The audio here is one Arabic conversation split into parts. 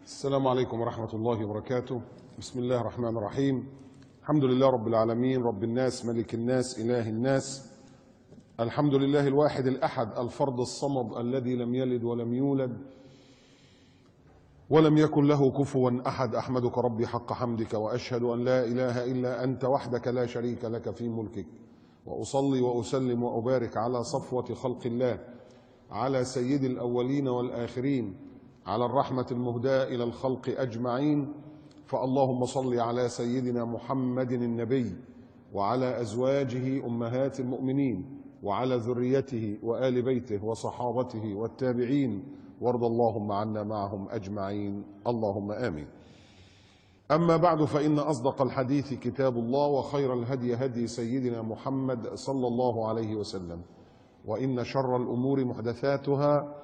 السلام عليكم ورحمة الله وبركاته. بسم الله الرحمن الرحيم. الحمد لله رب العالمين، رب الناس، ملك الناس، إله الناس. الحمد لله الواحد الأحد الفرد الصمد الذي لم يلد ولم يولد ولم يكن له كفوا أحد. أحمدك ربي حق حمدك، وأشهد أن لا إله إلا أنت وحدك لا شريك لك في ملكك، وأصلي وأسلم وأبارك على صفوة خلق الله، على سيد الأولين والآخرين، على الرحمة المهداة إلى الخلق أجمعين. فاللهم صل على سيدنا محمد النبي، وعلى أزواجه أمهات المؤمنين، وعلى ذريته وآل بيته وصحابته والتابعين، وارض اللهم عنا معهم أجمعين، اللهم آمين. أما بعد، فإن أصدق الحديث كتاب الله، وخير الهدي هدي سيدنا محمد صلى الله عليه وسلم، وإن شر الأمور محدثاتها،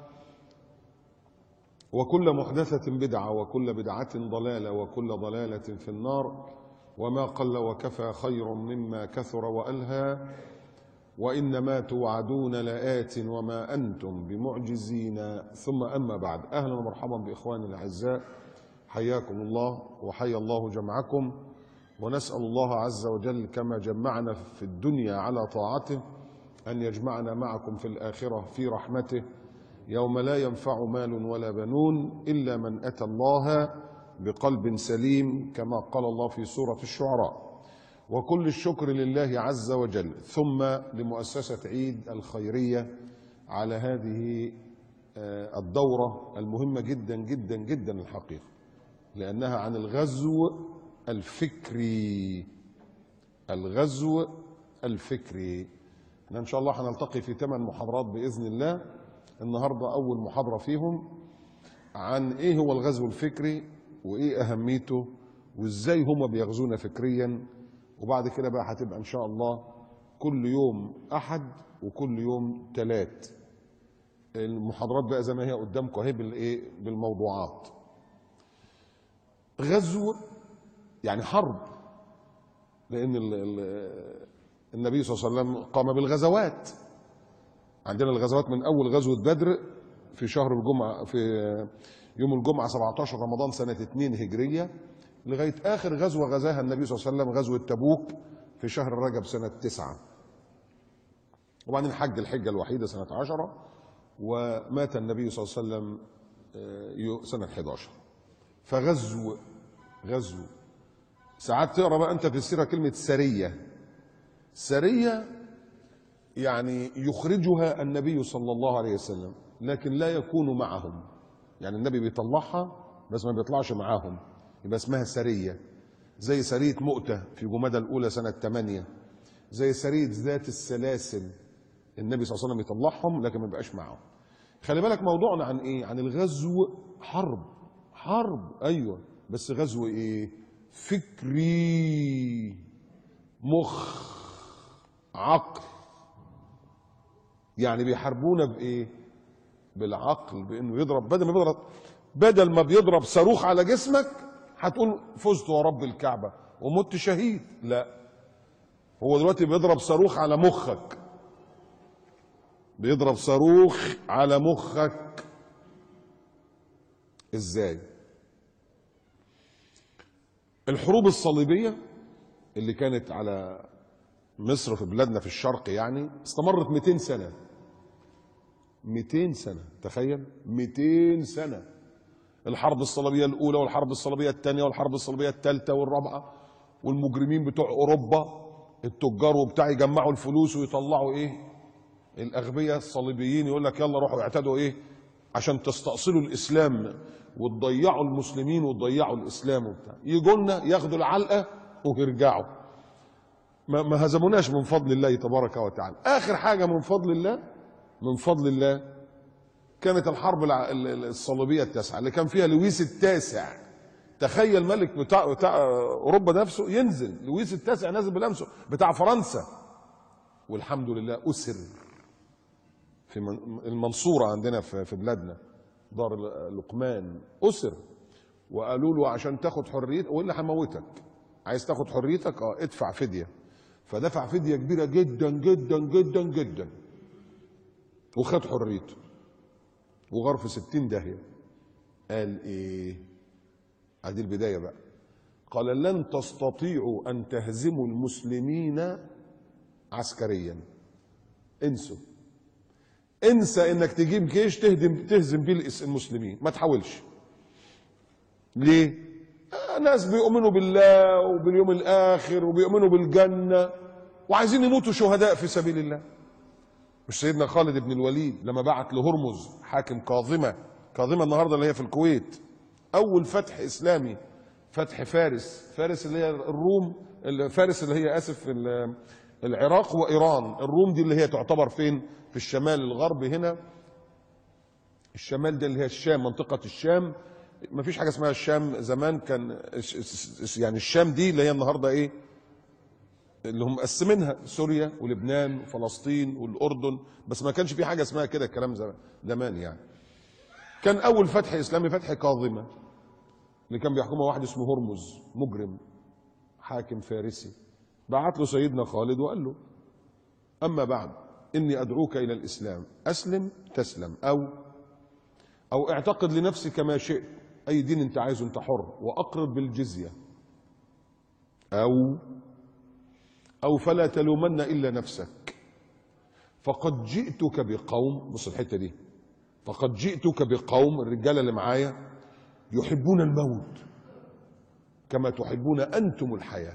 وكل محدثة بدعة، وكل بدعة ضلالة، وكل ضلالة في النار. وما قل وكفى خير مما كثر وألهى، وإنما توعدون لآت وما أنتم بمعجزين. ثم أما بعد، أهلا ومرحبا بإخواني الأعزاء، حياكم الله وحيا الله جمعكم. ونسأل الله عز وجل كما جمعنا في الدنيا على طاعته أن يجمعنا معكم في الآخرة في رحمته، يوم لا ينفع مال ولا بنون إلا من أتى الله بقلب سليم، كما قال الله في سورة الشعراء. وكل الشكر لله عز وجل، ثم لمؤسسة عيد الخيرية على هذه الدورة المهمة جدا جدا جدا الحقيقة، لأنها عن الغزو الفكري. الغزو الفكري. احنا إن شاء الله هنلتقي في 8 محاضرات بإذن الله. النهاردة أول محاضرة فيهم عن إيه هو الغزو الفكري، وإيه أهميته، وإزاي هما بيغزونا فكريا. وبعد كده بقى هتبقى إن شاء الله كل يوم أحد وكل يوم 3 المحاضرات بقى زي ما هي قدامكم اهي بالموضوعات. غزو يعني حرب، لأن النبي صلى الله عليه وسلم قام بالغزوات. عندنا الغزوات من أول غزوة بدر في شهر الجمعة، في يوم الجمعة 17 رمضان سنة 2 هجرية، لغاية آخر غزوة غزاها النبي صلى الله عليه وسلم غزوة تبوك في شهر رجب سنة 9. وبعدين حج الحجة الوحيدة سنة 10، ومات النبي صلى الله عليه وسلم سنة 11. فغزو ساعات تقرأ بقى أنت في السيرة كلمة سرية. سرية يعني يخرجها النبي صلى الله عليه وسلم، لكن لا يكون معهم. يعني النبي بيطلعها بس ما بيطلعش معاهم، يبقى اسمها سرية. زي سرية مؤتة في جمادى الأولى سنة 8، زي سرية ذات السلاسل النبي صلى الله عليه وسلم يطلعهم لكن ما يبقاش معهم. خلي بالك موضوعنا عن ايه؟ عن الغزو. حرب ايوه، بس غزو ايه؟ فكري، مخ، عقل. يعني بيحاربونا بايه؟ بالعقل، بانه يضرب. بدل ما بيضرب صاروخ على جسمك هتقول فزت ورب الكعبة ومت شهيد، لا، هو دلوقتي بيضرب صاروخ على مخك. بيضرب صاروخ على مخك. ازاي؟ الحروب الصليبية اللي كانت على مصر في بلادنا في الشرق يعني استمرت 200 سنة. 200 سنة، تخيل، 200 سنة. الحرب الصليبية الأولى والحرب الصليبية الثانية والحرب الصليبية الثالثة والرابعة، والمجرمين بتوع أوروبا التجار وبتاع يجمعوا الفلوس ويطلعوا إيه؟ الأغبياء الصليبيين يقول لك يلا روحوا اعتدوا إيه؟ عشان تستأصلوا الإسلام وتضيعوا المسلمين وتضيعوا الإسلام وبتاع. يجوا لنا ياخدوا العلقة ويرجعوا. ما هزموناش من فضل الله تبارك وتعالى. آخر حاجة من فضل الله كانت الحرب الصليبية التاسعة اللي كان فيها لويس التاسع. تخيل ملك بتاع أوروبا نفسه ينزل، لويس التاسع نازل بالأمس بتاع فرنسا، والحمد لله أسر في المنصورة عندنا في بلادنا، دار لقمان، أسر. وقالوا له عشان تاخد حريتك وإلا هموتك. عايز تاخد حريتك؟ ادفع فدية. فدفع فدية كبيرة جدا جدا جدا جدا وخد حريته وغار في 60 داهية. قال ايه؟ هذه البداية بقى. قال لن تستطيعوا أن تهزموا المسلمين عسكريا. انسوا، انسى انك تجيب جيش تهزم بيه المسلمين، ما تحاولش. ليه؟ ناس بيؤمنوا بالله وباليوم الآخر وبيؤمنوا بالجنة وعايزين يموتوا شهداء في سبيل الله. مش سيدنا خالد بن الوليد لما بعت لهرمز حاكم كاظمة النهارده اللي هي في الكويت، أول فتح إسلامي، فتح فارس اللي هي الروم، فارس اللي هي العراق وإيران. الروم دي اللي هي تعتبر فين؟ في الشمال الغربي هنا. الشمال ده اللي هي الشام، منطقة الشام. ما فيش حاجة اسمها الشام زمان، كان يعني الشام دي اللي هي النهارده ايه؟ اللي هم مقسمينها سوريا ولبنان وفلسطين والأردن، بس ما كانش في حاجة اسمها كده الكلام زمان يعني. كان أول فتح إسلامي فتح كاظمة اللي كان بيحكمها واحد اسمه هرمز، مجرم حاكم فارسي. بعت له سيدنا خالد وقال له: أما بعد إني أدعوك إلى الإسلام، أسلم تسلم، أو اعتقد لنفسك ما شئت، أي دين أنت عايزه أنت حر، وأقرب بالجزية، أو فلا تلومن إلا نفسك، فقد جئتك بقوم. بص الحتة دي، فقد جئتك بقوم، الرجالة اللي معايا، يحبون الموت كما تحبون أنتم الحياة.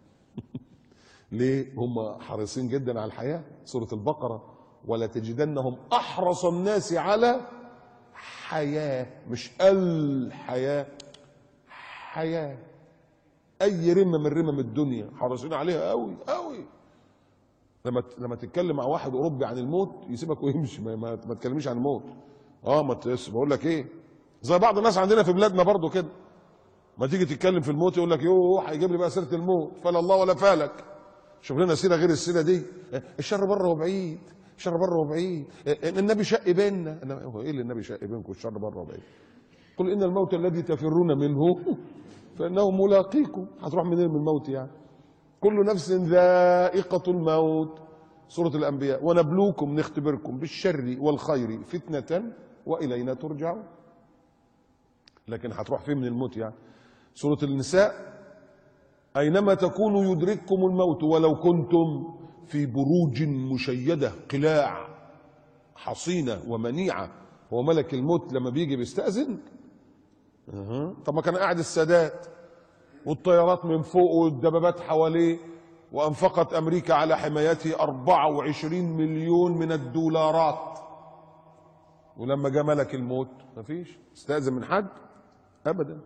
ليه؟ هم حريصين جدا على الحياة. سورة البقرة: ولا تجدنهم أحرص الناس على حياة، مش الحياة، حياة. أي رمة من رمم الدنيا حريصين عليها قوي قوي. لما تتكلم مع واحد أوروبي عن الموت يسيبك ويمشي، ما تكلميش عن الموت. بقول لك إيه، زي بعض الناس عندنا في بلادنا برضو كده، ما تيجي تتكلم في الموت يقول لك يوه هيجيب لي بقى سيرة الموت، فلا الله ولا فالك. شوف لنا سيرة غير السيرة دي. الشر بره وبعيد، الشر بره وبعيد، النبي شق بيننا. ايه اللي النبي شق بينكم؟ الشر بره وبعيد. قل ان الموت الذي تفرون منه فانه ملاقيكم. هتروح منين من الموت يعني؟ كل نفس ذائقة الموت. سورة الأنبياء: ونبلوكم، نختبركم، بالشر والخير فتنة وإلينا ترجعون. لكن هتروح فين من الموت يعني؟ سورة النساء: أينما تكونوا يدرككم الموت ولو كنتم في بروج مشيدة، قلاع حصينة ومنيعة. هو ملك الموت لما بيجي بيستأذن؟ طب ما كان قاعد السادات والطيارات من فوق والدبابات حواليه، وأنفقت أمريكا على حمايته 24 مليون من الدولارات، ولما جاء ملك الموت مفيش استأذن من حد أبدا.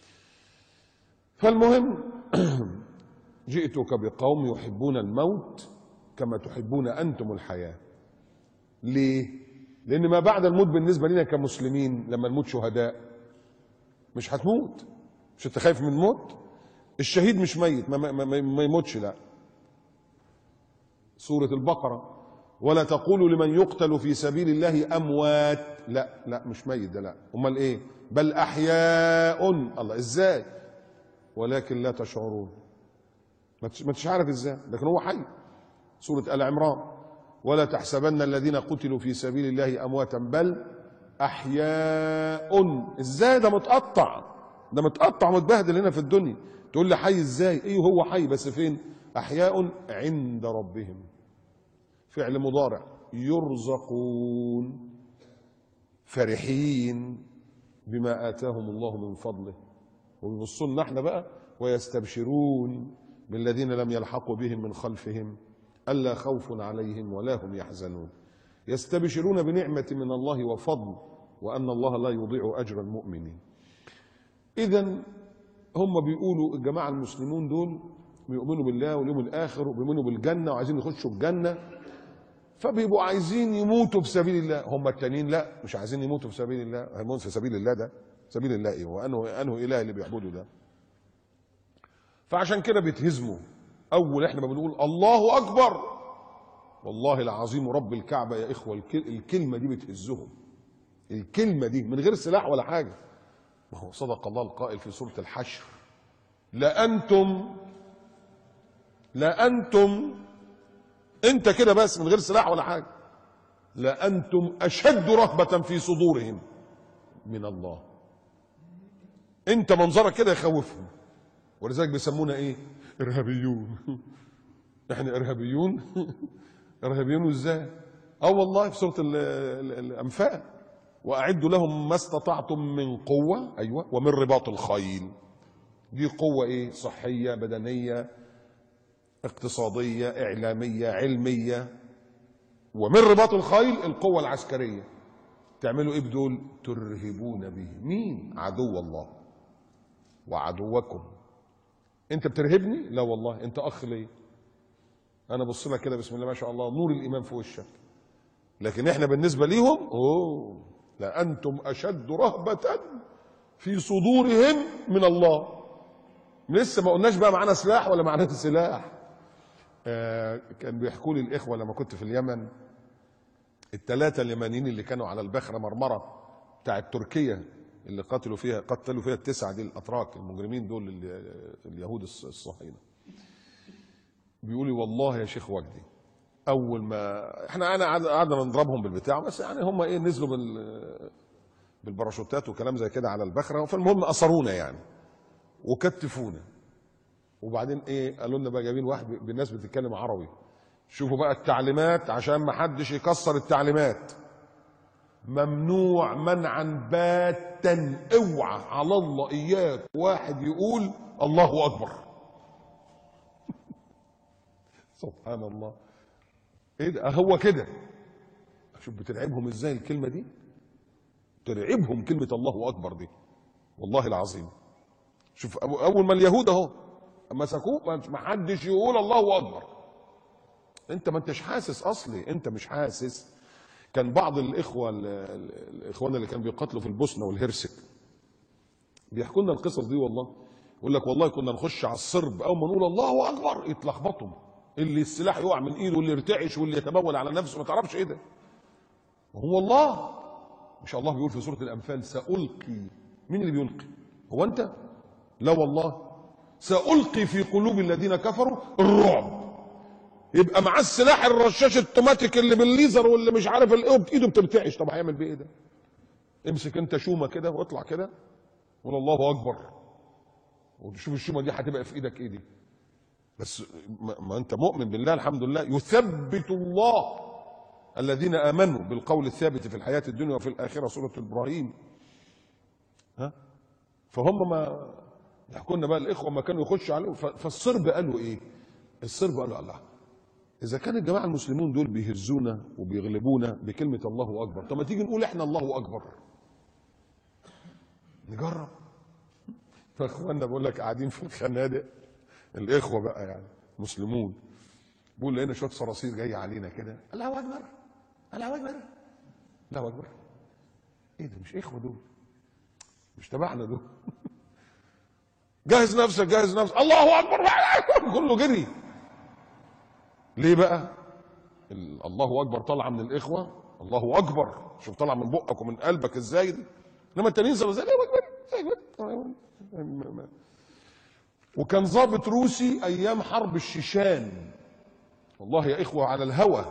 فالمهم جئتك بقوم يحبون الموت كما تحبون أنتم الحياة. ليه؟ لأن ما بعد الموت بالنسبة لنا كمسلمين لما نموت شهداء مش هتموت. مش انت خايف من الموت؟ الشهيد مش ميت، ما يموتش. لا. سورة البقرة: ولا تقولوا لمن يقتل في سبيل الله أموات. لا مش ميت ده، لا. امال ايه؟ بل أحياء. الله، ازاي؟ ولكن لا تشعرون. ما انتش عارف ازاي، لكن هو حي. سورة آل عمران: ولا تحسبن الذين قتلوا في سبيل الله أمواتا بل أحياء. ازاي؟ ده متقطع متبهدل هنا في الدنيا. تقول لي حي ازاي؟ ايه هو حي، بس فين؟ أحياء عند ربهم. فعل مضارع، يرزقون، فرحين بما آتاهم الله من فضله. ويبصوا لنا احنا بقى: ويستبشرون بالذين لم يلحقوا بهم من خلفهم ألا خوف عليهم ولا هم يحزنون. يستبشرون بنعمة من الله وفضل وأن الله لا يضيع أجر المؤمنين. إذن هم بيقولوا الجماعة المسلمون دول بيؤمنوا بالله واليوم الآخر وبيؤمنوا بالجنة وعايزين يخشوا الجنة، فبيبقوا عايزين يموتوا في سبيل الله. هم التانيين لا، مش عايزين يموتوا في سبيل الله. هيموت في سبيل الله ده سبيل الله ايه؟ وانه اله اللي بيعبدوا ده؟ فعشان كده بيتهزموا. اول احنا ما بنقول الله اكبر، والله العظيم رب الكعبه يا اخوه الكلمه دي بتهزهم. الكلمه دي من غير سلاح ولا حاجه. ما هو صدق الله القائل في سوره الحشر: لأنتم انت كده بس من غير سلاح ولا حاجه، لأنتم أشد رهبة في صدورهم من الله. انت منظرك كده يخوفهم، ولذلك بيسمونا ايه؟ ارهابيون. احنا ارهابيون؟ ارهابيون ازاي؟ والله في سوره الانفال، واعدوا لهم ما استطعتم من قوه، ايوه، ومن رباط الخيل. دي قوه ايه؟ صحيه، بدنيه، اقتصاديه، اعلاميه، علميه. ومن رباط الخيل القوه العسكريه. تعملوا ايه بدول؟ ترهبون به مين؟ عدو الله وعدوكم. انت بترهبني؟ لا والله، انت اخ ليا، انا بص لك كده بسم الله ما شاء الله نور الايمان في وشك، لكن احنا بالنسبه ليهم لا انتم اشد رهبه في صدورهم من الله. لسه ما قلناش بقى معانا سلاح ولا معانا سلاح. كان بيحكوا لي الاخوه لما كنت في اليمن، الثلاثه اليمنيين اللي كانوا على البخره مرمره بتاعت تركيا، اللي قتلوا فيها التسعه دي، الاتراك المجرمين دول اليهود الصهاينه. بيقول لي والله يا شيخ وجدي، اول ما احنا قعدنا نضربهم بالبتاع، بس يعني هم ايه، نزلوا بالباراشوتات وكلام زي كده على البخره، فالمهم اثرونا يعني وكتفونا. وبعدين ايه قالوا لنا بقى، جايبين واحد بالناس بتتكلم عربي، شوفوا بقى التعليمات عشان ما حدش يكسر التعليمات. ممنوع منعا باتا، اوعى على الله اياك واحد يقول الله اكبر. سبحان الله، ايه ده؟ هو كده. شوف بترعبهم ازاي الكلمه دي، ترعبهم كلمه الله اكبر دي والله العظيم. شوف اول ما اليهود اهو مسكوه ما حدش يقول الله اكبر. انت ما انتش حاسس اصلي، انت مش حاسس. كان بعض الاخوان اللي كانوا بيقاتلوا في البوسنه والهرسك بيحكوا لنا القصص دي والله. يقول لك والله كنا نخش على الصرب، اول ما نقول الله اكبر يتلخبطوا، اللي السلاح يقع من ايده واللي يرتعش واللي يتبول على نفسه، ما تعرفش ايه ده. وهو الله مش الله بيقول في سوره الانفال سألقي؟ مين اللي بيلقي؟ هو انت؟ لا والله، سألقي في قلوب الذين كفروا الرعب. يبقى معاه السلاح الرشاش التوماتيك اللي بالليزر واللي مش عارف الايه، بايده بترتعش. طب هيعمل بيه ايه ده؟ امسك انت شومه كده واطلع كده قول الله اكبر، وتشوف الشومه دي هتبقى في ايدك ايه دي. بس ما انت مؤمن بالله الحمد لله. يثبت الله الذين امنوا بالقول الثابت في الحياه الدنيا وفي الاخره، سوره ابراهيم. فهم ما يحكوا لنا بقى الاخوه ما كانوا يخشوا عليه. فالصرب قالوا ايه؟ الصرب قالوا الله، اذا كان الجماعه المسلمون دول بيهزونا وبيغلبونا بكلمه الله اكبر، طب ما تيجي نقول احنا الله اكبر نجرب. فاخواننا بقول لك قاعدين في الخنادق، الاخوه بقى يعني مسلمون، بيقول لقينا شويه صراصير جايه علينا كده، الله اكبر الله اكبر الله اكبر. ايه ده؟ مش اخوه دول، مش تبعنا دول. جهز نفسك جهز نفسك، الله اكبر كله جري. ليه بقى؟ الله اكبر طالعه من الاخوه، الله اكبر شوف طالعه من بقك ومن قلبك ازاي دي. انما التانيين زي الله اكبر. وكان ضابط روسي ايام حرب الشيشان، والله يا اخوه على الهوى،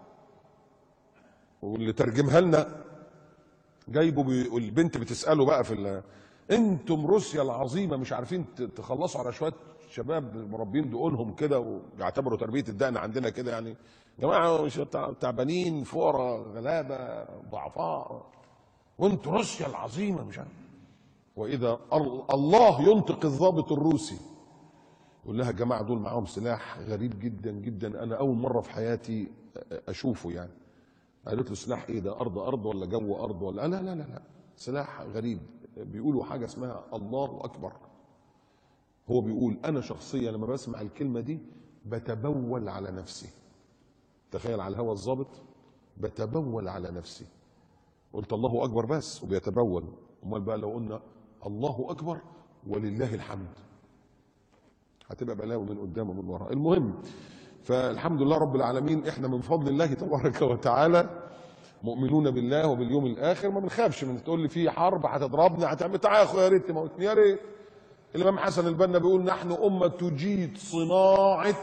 واللي ترجمها لنا جايبه البنت بتساله بقى انتم روسيا العظيمه مش عارفين تخلصوا على شويه شباب مربين دقونهم كده ويعتبروا تربيه الدقن عندنا كده، يعني جماعه مش تعبانين فقراء غلابه ضعفاء، وانتم روسيا العظيمه مش عارف. واذا الله ينطق الضابط الروسي يقول لها الجماعه دول معاهم سلاح غريب جدا جدا، انا اول مره في حياتي اشوفه يعني. قالت له سلاح ايه ده؟ ارض ولا جو ارض ولا؟ لا لا لا لا، سلاح غريب بيقولوا حاجه اسمها الله اكبر. هو بيقول انا شخصيا لما بسمع الكلمه دي بتبول على نفسي. تخيل على الهوى الضابط بتبول على نفسي. قلت الله اكبر بس وبيتبول، امال بقى لو قلنا الله اكبر ولله الحمد هتبقى بلاوي من قدام ومن ورا. المهم فالحمد لله رب العالمين، احنا من فضل الله تبارك وتعالى مؤمنون بالله وباليوم الاخر، ما بنخافش من تقول لي في حرب هتضربنا هتعمل. تعالى يا اخويا يا ريت تموتني يا ريت. الامام حسن البنا بيقول نحن امه تجيد صناعه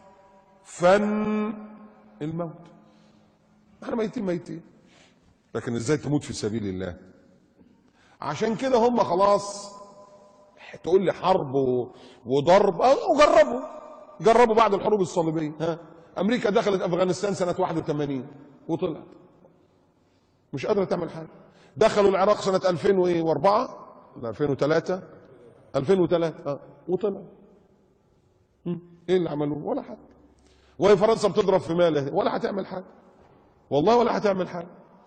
فن الموت. احنا ميتين، لكن ازاي تموت في سبيل الله؟ عشان كده هم خلاص تقول لي حرب وضرب، جربوا بعد الحروب الصليبيه. ها، امريكا دخلت افغانستان سنه 81 وطلعت مش قادره تعمل حاجه. دخلوا العراق سنه 2004 ولا 2003 وطلعوا. ايه اللي عملوه؟ ولا حاجه. وهي فرنسا بتضرب في ماله ولا هتعمل حاجه، والله ولا هتعمل حاجه،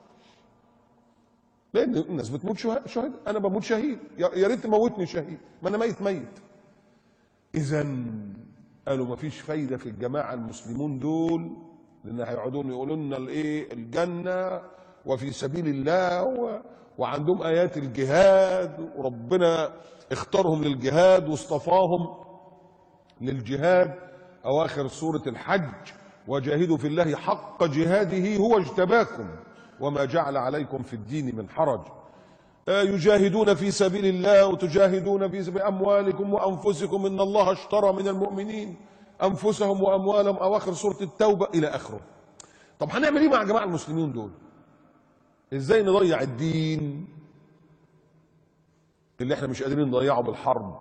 لان الناس بتموت شهيد. انا بموت شهيد، يا ريت تموتني شهيد، ما انا ميت. اذا قالوا ما فيش فايده في الجماعه المسلمون دول، لان هيقعدون يقولوا لنا الايه الجنه وفي سبيل الله وعندهم ايات الجهاد، وربنا اختارهم للجهاد واصطفاهم للجهاد. اواخر سوره الحج: وجاهدوا في الله حق جهاده هو اجتباكم وما جعل عليكم في الدين من حرج. يجاهدون في سبيل الله وتجاهدون في سبيل اموالكم وانفسكم ان الله اشترى من المؤمنين انفسهم واموالهم. اواخر سوره التوبه الى اخره. طب هنعمل ايه مع الجماعه المسلمين دول؟ ازاي نضيع الدين اللي احنا مش قادرين نضيعه بالحرب؟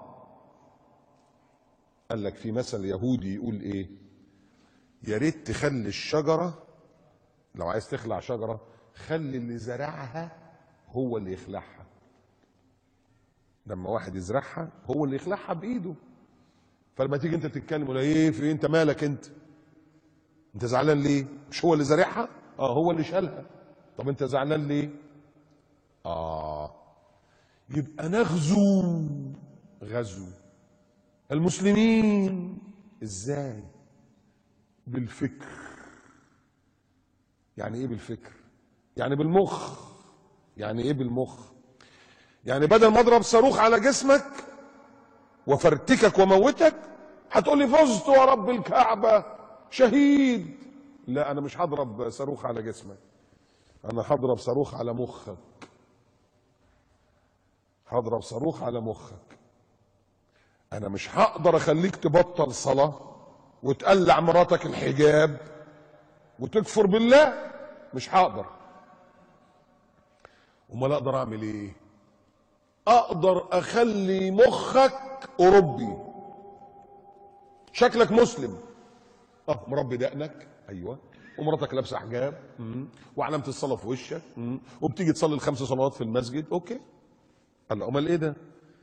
قال لك في مثل يهودي يقول ايه: يا ريت تخلي الشجره، لو عايز تخلع شجره خلي اللي زرعها هو اللي يخلعها. لما واحد يزرعها هو اللي يخلعها بايده. فلما تيجي انت تتكلم ولا ايه في انت مالك، انت زعلان ليه؟ مش هو اللي زارعها؟ هو اللي شالها. طب انت زعلان ليه؟ يبقى غزو المسلمين. ازاي؟ بالفكر. يعني ايه بالفكر؟ يعني بالمخ. يعني ايه بالمخ؟ يعني بدل ما اضرب صاروخ على جسمك وفرتكك وموتك هتقول لي فزت ورب الكعبه شهيد. لا، انا مش هضرب صاروخ على جسمك، انا هضرب صاروخ على مخك. هضرب صاروخ على مخك. انا مش هقدر اخليك تبطل صلاه وتقلع مراتك الحجاب وتكفر بالله، مش هقدر. امال اقدر اعمل ايه؟ اقدر اخلي مخك اوروبي، شكلك مسلم، مربي دقنك، ايوه، ومراتك لابسه حجاب، وعلامه الصلاه في وشك، وبتيجي تصلي ال5 صلوات في المسجد. اوكي. قال له امال ايه ده؟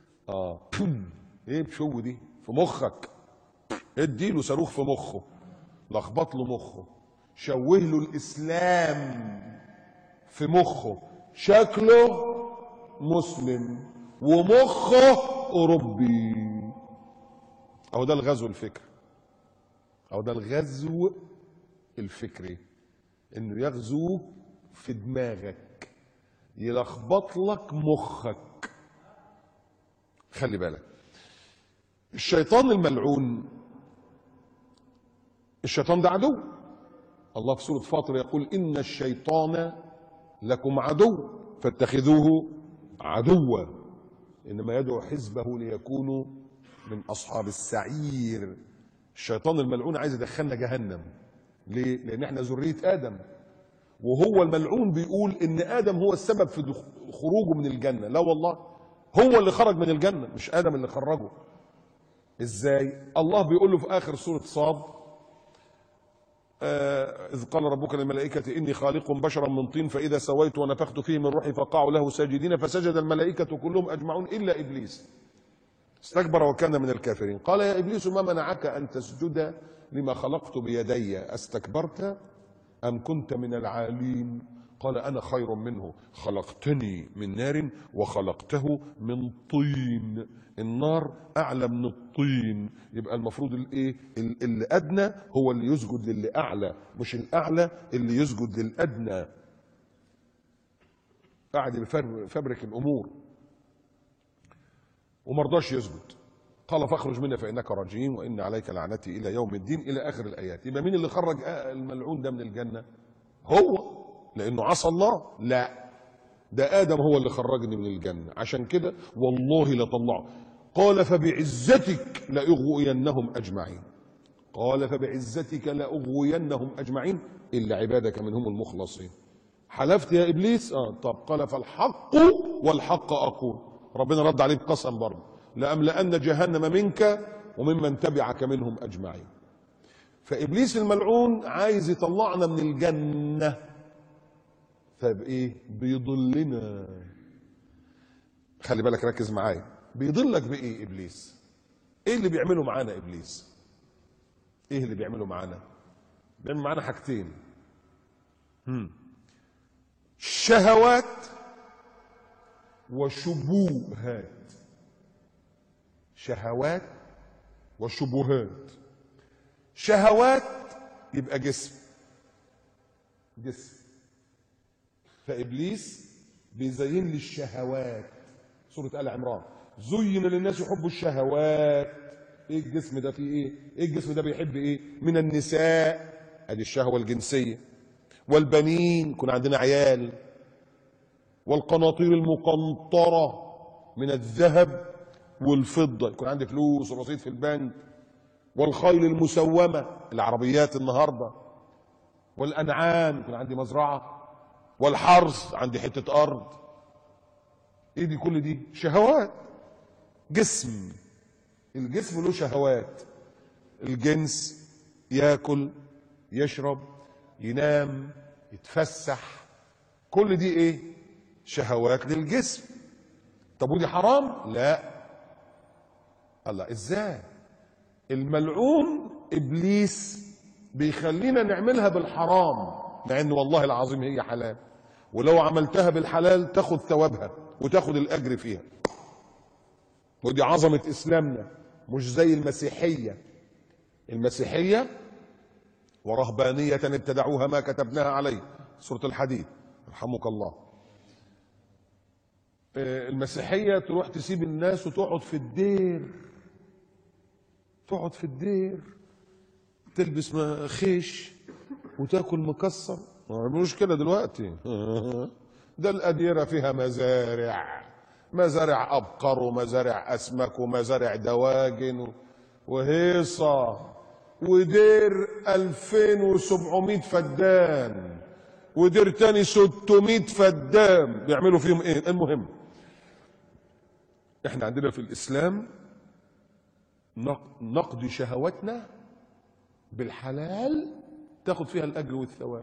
ايه بشو دي في مخك؟ اديله صاروخ في مخه، لخبط له مخه، شوه له الاسلام في مخه، شكله مسلم ومخه اوروبي. اهو ده الغزو الفكري، اهو ده الغزو الفكري، انه يغزوك في دماغك، يلخبط لك مخك. خلي بالك، الشيطان الملعون، الشيطان ده عدو. الله في سورة فاطر يقول: إن الشيطان لكم عدو فاتخذوه عدوا إنما يدعو حزبه ليكونوا من أصحاب السعير. الشيطان الملعون عايز يدخلنا جهنم. ليه؟ لأن احنا ذرية آدم، وهو الملعون بيقول إن آدم هو السبب في خروجه من الجنة. لا والله، هو اللي خرج من الجنة مش آدم اللي خرجه. إزاي؟ الله بيقول له في آخر سورة صاد: إذ قال ربك للملائكة إني خالق بشرا من طين فإذا سويت ونفخت فيه من روحي فقعوا له ساجدين فسجد الملائكة كلهم أجمعون إلا إبليس استكبر وكان من الكافرين. قال يا إبليس ما منعك أن تسجد لما خلقت بيدي أستكبرت أم كنت من العالين؟ قال أنا خير منه خلقتني من نار وخلقته من طين. النار أعلى من الطين، يبقى المفروض الإيه؟ اللي أدنى هو اللي يسجد للي أعلى، مش الأعلى اللي يسجد للأدنى. قاعد يفبرك الأمور ومرضاش يسجد. قال فاخرج منها فإنك رجيم وإن عليك لعنتي إلى يوم الدين إلى آخر الآيات. يبقى مين اللي خرج الملعون ده من الجنة؟ هو، لأنه عصى الله؟ لا، ده آدم هو اللي خرجني من الجنة. عشان كده والله لطلعه. قال فبعزتك لأغوينهم أجمعين. قال فبعزتك لأغوينهم أجمعين إلا عبادك منهم المخلصين. حلفت يا إبليس؟ طب قال فالحق والحق أقول. ربنا رد عليه بقسم برضه، لأملأن جهنم منك وممن تبعك منهم أجمعين. فإبليس الملعون عايز يطلعنا من الجنة، فبإيه؟ بيضلنا. خلي بالك، ركز معايا. بيضلك بإيه إبليس؟ إيه اللي بيعمله معانا إبليس؟ إيه اللي بيعمله معانا؟ بيعمل معانا حاجتين: شهوات وشبهات. شهوات وشبهات. شهوات يبقى جسم. فإبليس بيزين لي الشهوات. سورة آل عمران: زين للناس حب الشهوات. ايه الجسم ده فيه ايه؟ ايه الجسم ده بيحب ايه؟ من النساء، ادي الشهوة الجنسية، والبنين، يكون عندنا عيال، والقناطير المقنطرة من الذهب والفضة، يكون عندي فلوس ورصيد في البنك، والخيل المسومة، العربيات النهاردة، والأنعام، يكون عندي مزرعة، والحرث، عندي حتة أرض. ايه دي؟ كل دي شهوات. جسم. الجسم له شهوات: الجنس، ياكل، يشرب، ينام، يتفسح، كل دي ايه؟ شهوات للجسم. طب ودي حرام؟ لا. الله، ازاي؟ الملعون ابليس بيخلينا نعملها بالحرام، مع ان والله العظيم هي حلال، ولو عملتها بالحلال تاخد ثوابها وتاخد الاجر فيها. ودي عظمة اسلامنا، مش زي المسيحية. المسيحية: ورهبانية ابتدعوها ما كتبناها عليه، سورة الحديد، يرحمك الله. المسيحية تروح تسيب الناس وتقعد في الدير، تقعد في الدير، تلبس خيش وتاكل مكسر. ما عملوش كده دلوقتي. ده الأديرة فيها مزارع أبقر ومزارع أسماك ومزارع دواجن وهيصة، ودير 2700 فدان، ودير تاني 600 فدان، بيعملوا فيهم ايه؟ المهم، احنا عندنا في الإسلام نقضي شهواتنا بالحلال، تاخد فيها الأجر والثواب.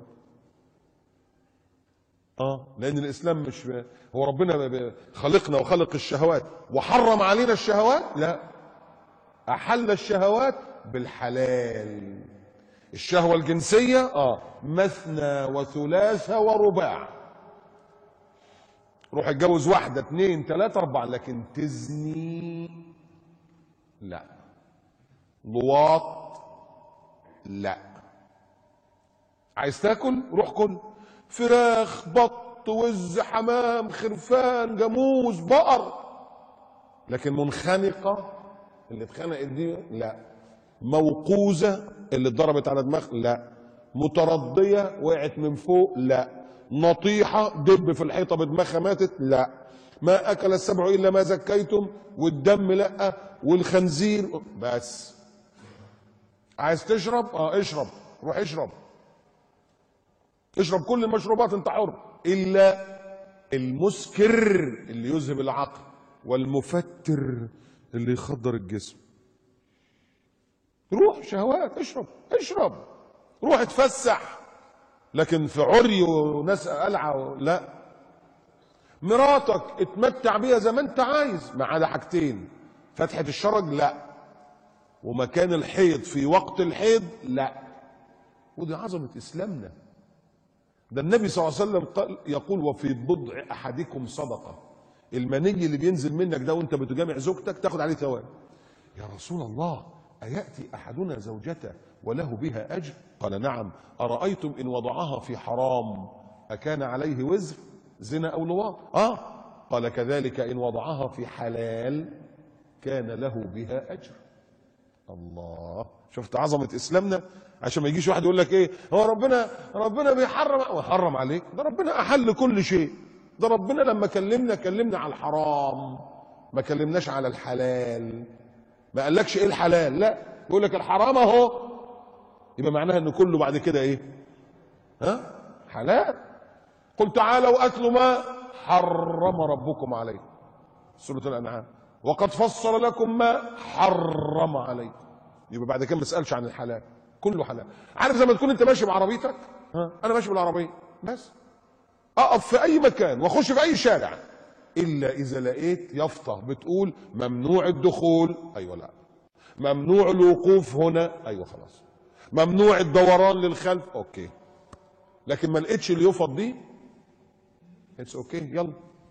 لأن الإسلام مش هو ربنا خلقنا وخلق الشهوات وحرم علينا الشهوات، لا، أحل الشهوات بالحلال. الشهوة الجنسية مثنى وثلاث ورباع. روح اتجوز واحدة 2 3 4، لكن تزني لا. لواط لا. عايز تاكل؟ روح كل فراخ، بط، وز، حمام، خرفان، جاموس، بقر، لكن منخنقة اللي اتخنقت دي لا. موقوزة اللي اتضربت على دماغ لا. مترضية وقعت من فوق لا. نطيحة دب في الحيطة بدماغها ماتت لا. ما أكل السبع إلا ما زكيتم، والدم لا، والخنزير بس. عايز تشرب؟ اشرب، روح اشرب كل المشروبات، انت حر، الا المسكر اللي يذهب العقل، والمفتر اللي يخدر الجسم. روح شهوات، اشرب، روح اتفسح، لكن في عري وناس قلعه لا. مراتك اتمتع بيها زي ما انت عايز، ما عدا حاجتين: فتحة الشرج لا، ومكان الحيض في وقت الحيض لا. ودي عظمة اسلامنا. ده النبي صلى الله عليه وسلم قال، يقول: وفي بضع احدكم صدقه. المني اللي بينزل منك ده وانت بتجامع زوجتك تاخد عليه ثواب. يا رسول الله، اياتي احدنا زوجته وله بها اجر؟ قال: نعم. ارايتم ان وضعها في حرام اكان عليه وزر؟ زنا او لواط؟ قال: كذلك ان وضعها في حلال كان له بها اجر. الله، شفت عظمه اسلامنا؟ عشان ما يجيش واحد يقول لك ايه، هو ربنا بيحرم ويحرم عليك؟ ده ربنا احل كل شيء. ده ربنا لما كلمنا على الحرام، ما كلمناش على الحلال. ما قالكش ايه الحلال، لا، يقول لك الحرام اهو، يبقى معناها ان كله بعد كده ايه؟ حلال. قل تعالوا اتلوا ما حرم ربكم عليكم، سورة الانعام. وقد فصل لكم ما حرم عليكم. يبقى بعد كده ما تسالش عن الحلال، كله حلال. عارف زي ما تكون انت ماشي بعربيتك، انا ماشي بالعربيه بس اقف في اي مكان واخش في اي شارع الا اذا لقيت يافطه بتقول ممنوع الدخول، ايوه لا، ممنوع الوقوف هنا، ايوه خلاص، ممنوع الدوران للخلف، اوكي. لكن ما لقيتش اليفط دي، اتس اوكي، يلا.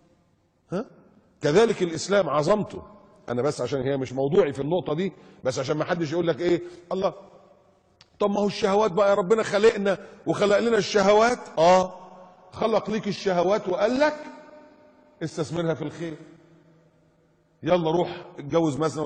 كذلك الاسلام عظمته. انا بس عشان هي مش موضوعي في النقطه دي، بس عشان ما حدش يقول لك ايه الله، طب ما هو الشهوات بقى، ربنا خلقنا وخلق لنا الشهوات. خلق ليك الشهوات وقال لك استثمرها في الخير. يلا روح اتجوز مثلا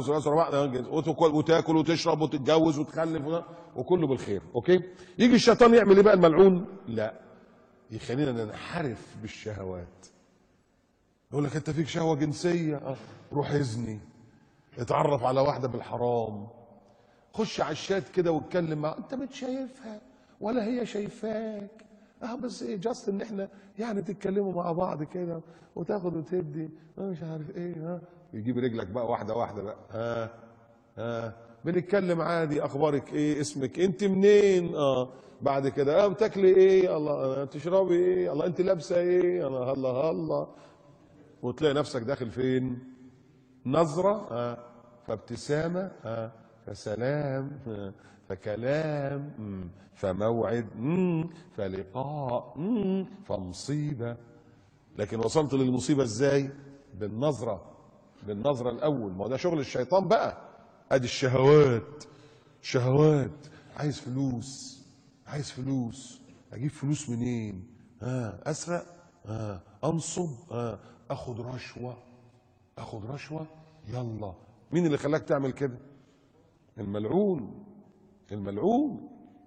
وتاكل وتشرب وتتجوز وتخلف وكله بالخير، اوكي. يجي الشيطان يعمل ايه بقى الملعون؟ لا، يخلينا ننحرف بالشهوات. يقول لك انت فيك شهوه جنسيه، روح ازني، اتعرف على واحده بالحرام، خش على الشات كده واتكلم معاها، انت مش شايفها ولا هي شايفاك، بس ايه جاست ان احنا يعني تتكلموا مع بعض كده وتاخد وتدي، مش عارف ايه، يجيب رجلك بقى واحده واحده بقى، بنتكلم عادي، اخبارك ايه، اسمك، انت منين، بعد كده بتاكلي ايه، الله، بتشربي ايه، الله، انت لابسه ايه، الله الله الله، وتلاقي نفسك داخل فين؟ نظره، فابتسامه، فسلام، فكلام، فموعد، فلقاء، فمصيبه. لكن وصلت للمصيبه ازاي؟ بالنظره، بالنظره الاول. ما هو ده شغل الشيطان بقى. ادي الشهوات، شهوات، عايز فلوس، عايز فلوس، اجيب فلوس منين؟ اسرق، انصب، اخد رشوه، اخد رشوه، يلا. مين اللي خلاك تعمل كده؟ الملعون، الملعون.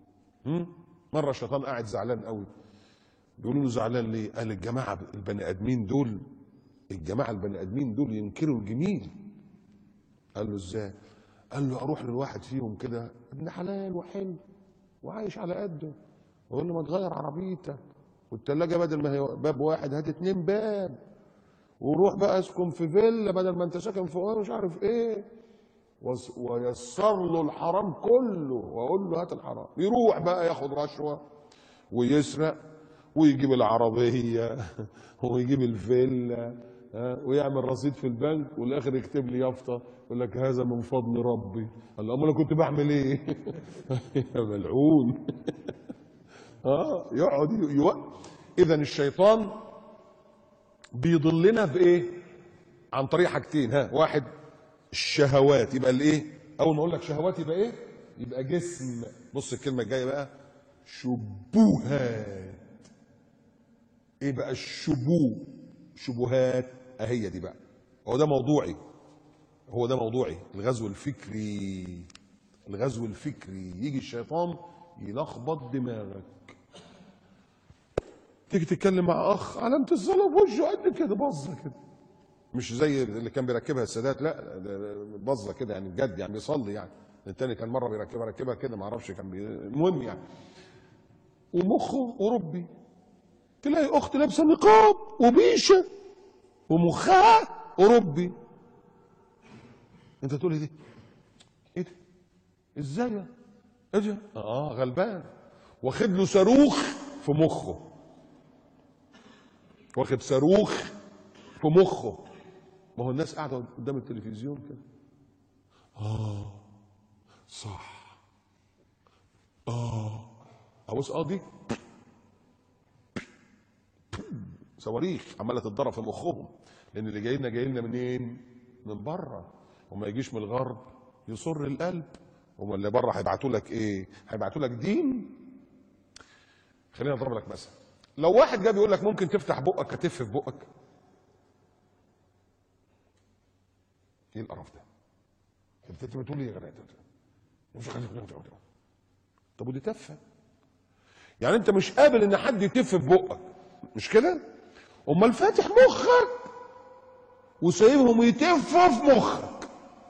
مره الشيطان قاعد زعلان قوي، بيقولوا له زعلان ليه؟ قال الجماعه البني ادمين دول، الجماعه البني ادمين دول ينكروا الجميل. قال له ازاي؟ قال له اروح للواحد فيهم كده ابن حلال وحلو وعايش على قده، واقول له ما تغير عربيتك، والثلاجه بدل ما هي باب واحد هات 2 باب، وروح بقى اسكن في فيلا بدل ما انت ساكن في مش عارف ايه، ويسر له الحرام كله، واقول له هات الحرام. يروح بقى ياخد رشوه ويسرق ويجيب العربيه ويجيب الفيلا، ويعمل رصيد في البنك، والاخر يكتب لي يافطه يقول لك هذا من فضل ربي. قال له امال انا كنت بعمل ايه؟ يا ملعون. يقعد اذا الشيطان بيضلنا بايه؟ عن طريق حاجتين، واحد الشهوات، يبقى الايه؟ اول ما اقول لك شهوات يبقى ايه؟ يبقى جسم. بص الكلمه الجايه بقى، شبهات. ايه بقى الشبوه؟ شبهات، اهي دي بقى، هو ده موضوعي، هو ده موضوعي، الغزو الفكري، الغزو الفكري. يجي الشيطان يلخبط دماغك، تيجي تتكلم مع اخ علامه الصلاه في وشه قد كده، بظه كده، مش زي اللي كان بيركبها السادات، لا بظه كده يعني بجد، يعني بيصلي يعني. التاني كان مره بيركبها كده، ما اعرفش كان المهم يعني، ومخه اوروبي. تلاقي اخت لابسه نقاب وبيشه ومخها اوروبي، انت تقول ايه ده؟ ازاي؟ ايه ده؟ غلبان، واخد له صاروخ في مخه، واخد صاروخ في مخه. ما هو الناس قاعده قدام التلفزيون كده، صح، ابص دي صواريخ عماله تتضرب في مخهم، لان اللي جاي لنا منين؟ من بره، وما يجيش من الغرب يصر القلب. هم اللي بره هيبعتوا لك ايه؟ هيبعتوا لك دين. خليني اضرب لك مثلا، لو واحد جه بيقول لك ممكن تفتح بقك كتف في بقك، ايه القرف ده؟ انت بتقول ايه يا جماعه؟ طب ودي تفه، يعني انت مش قابل ان حد يتف في بقك، مش كده؟ امال فاتح مخك وسايبهم يتفوا في مخك.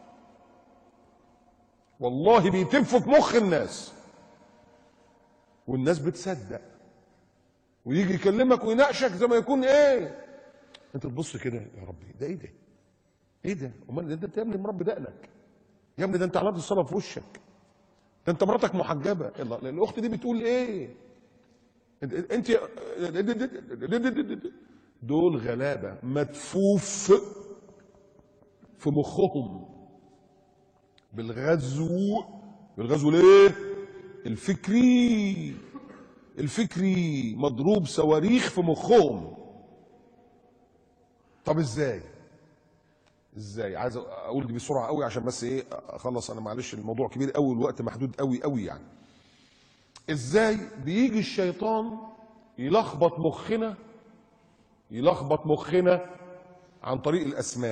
والله بيتفوا في مخ الناس، والناس بتصدق، ويجي يكلمك ويناقشك زي ما يكون ايه، انت تبص كده يا ربي ده ايه ده؟ ايه ده؟ امال ده انت يا ابني مربي دقنك، يا ابني ده انت علامه الصلاه في وشك، ده انت مراتك محجبه. الاخت دي بتقول ايه؟ انت دول غلابه مدفوف في مخهم بالغزو. بالغزو ليه؟ الفكري مضروب صواريخ في مخهم. طب ازاي؟ عايز اقول دي بسرعه قوي عشان بس ايه اخلص انا، معلش الموضوع كبير قوي والوقت محدود قوي قوي يعني. ازاي بيجي الشيطان يلخبط مخنا عن طريق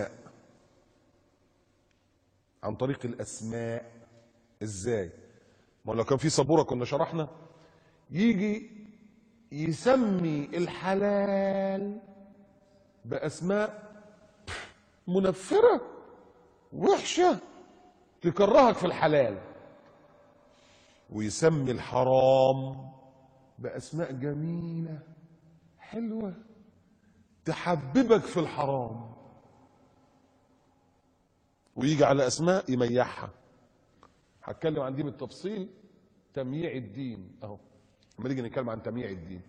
الاسماء. ازاي؟ ما لو كان في سبوره كنا شرحنا. يجي يسمي الحلال باسماء منفره وحشه تكرهك في الحلال، ويسمي الحرام باسماء جميله حلوه تحببك في الحرام، ويجي على اسماء يميعها. هتكلم عن دي بالتفصيل. تمييع الدين اهو، لما نيجي نتكلم عن تمييع الدين.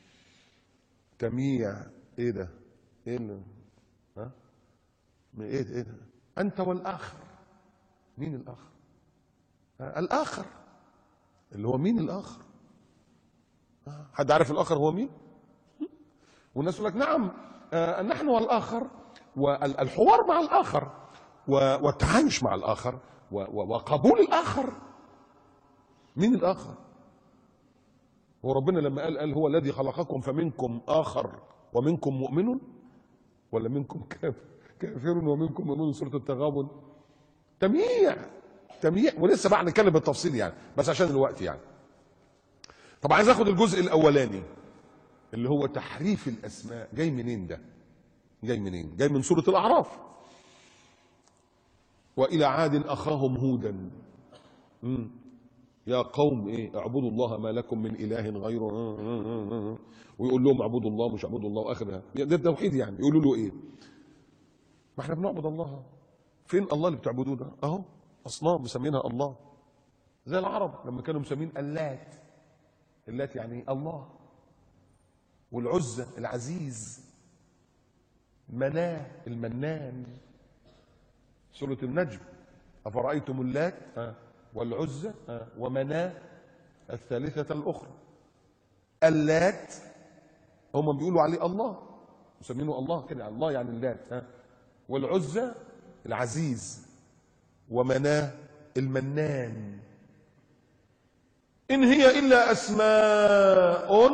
تمييع ايه ده؟ ايه اللي ها؟ ايه ده؟ انت والاخر. مين الاخر؟ الاخر اللي هو مين الاخر؟ حد عارف الاخر هو مين؟ والناس يقول لك نعم نحن والاخر، والحوار مع الاخر والتعايش مع الاخر وقبول الاخر. مين الاخر؟ هو ربنا لما قال هو الذي خلقكم فمنكم اخر ومنكم مؤمن، ولا منكم كافر ومنكم مؤمن؟ سورة التغابن. تمييع ولسه بقى هنتكلم بالتفصيل يعني، بس عشان الوقت يعني. طب عايز اخد الجزء الاولاني اللي هو تحريف الاسماء. جاي منين ده؟ جاي من سورة الاعراف. والى عاد اخاهم هودا يا قوم ايه اعبدوا الله ما لكم من اله غيره. ويقول لهم اعبدوا الله مش اعبدوا الله، واخرها ده التوحيد يعني. يقولوا له ايه؟ ما احنا بنعبد الله. فين الله اللي بتعبدوه ده؟ اهو اصنام مسمينها الله، زي العرب لما كانوا مسمين اللات يعني الله، والعزة العزيز، مناه المنان. سورة النجم أفرأيتم اللات والعزة ومناه الثالثة الأخرى. اللات هم بيقولوا عليه الله، مسمينه الله كده، الله يعني اللات. والعزة العزيز، ومناه المنان. إن هي إلا أسماء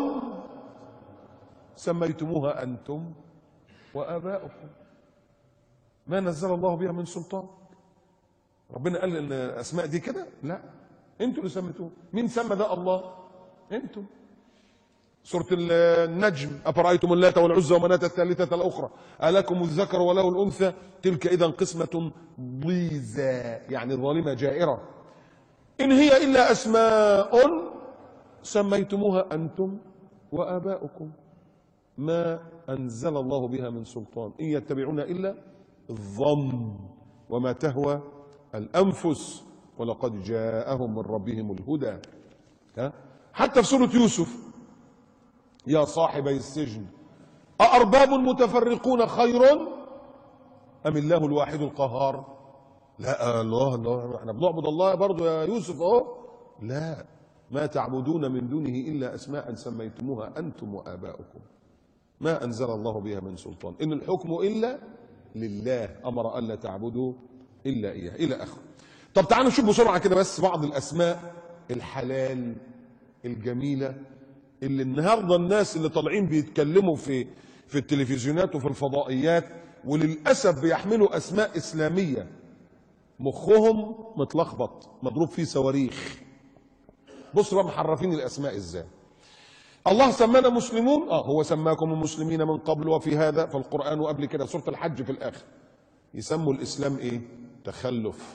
سميتموها أنتم وآباؤكم ما نزل الله بها من سلطان. ربنا قال ان الاسماء دي كده؟ لا، انتوا اللي سميتوها. مين سمى ده؟ الله، انتم. سورة النجم أفرأيتم اللات والعزى ومناة الثالثة الأخرى ألكم الذكر وله الأنثى تلك إذا قسمة ضيزى، يعني ظالمة جائرة. إن هي إلا أسماء سميتموها أنتم وآباؤكم ما أنزل الله بها من سلطان إن يتبعون إلا الظن وما تهوى الأنفس ولقد جاءهم من ربهم الهدى. حتى في سورة يوسف يا صاحبي السجن أأرباب متفرقون خير أم الله الواحد القهار؟ لا الله احنا بنعبد الله برضه يا يوسف اهو. لا، ما تعبدون من دونه إلا أسماء سميتموها أنتم وآباؤكم ما أنزل الله بها من سلطان إن الحكم إلا لله أمر ألا تعبدوا إلا إياه إلى آخره. طب تعالوا نشوف بسرعة كده بس بعض الأسماء الحلال الجميلة اللي النهارده الناس اللي طالعين بيتكلموا في التلفزيونات وفي الفضائيات وللأسف بيحملوا أسماء إسلامية مخهم متلخبط مضروب فيه صواريخ. بصوا بقى محرفين الأسماء إزاي. الله سمانا مسلمون، هو سماكم المسلمين من قبل وفي هذا، فالقرآن وقبل كده سورة الحج في الآخر يسموا الإسلام إيه؟ تخلف.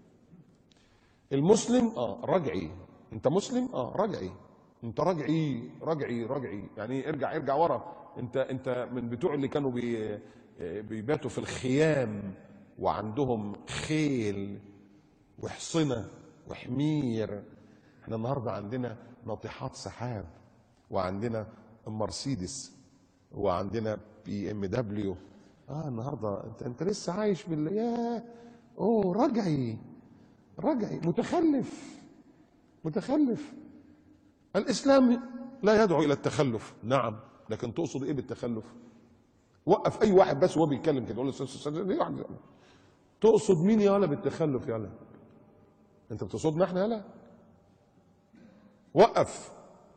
المسلم رجعي. أنت مسلم؟ رجعي. أنت رجعي يعني ارجع ورا. أنت من بتوع اللي كانوا بيباتوا في الخيام وعندهم خيل وحصنة وحمير. احنا النهارده عندنا ناطحات سحاب، وعندنا مرسيدس، وعندنا BMW. النهارده انت لسه عايش رجعي متخلف. الاسلام لا يدعو الى التخلف، نعم، لكن تقصد ايه بالتخلف؟ وقف اي واحد بس وهو بيتكلم كده، قول له تقصد مين يالا بالتخلف؟ يالا انت بتقصدنا احنا؟ يالا وقف.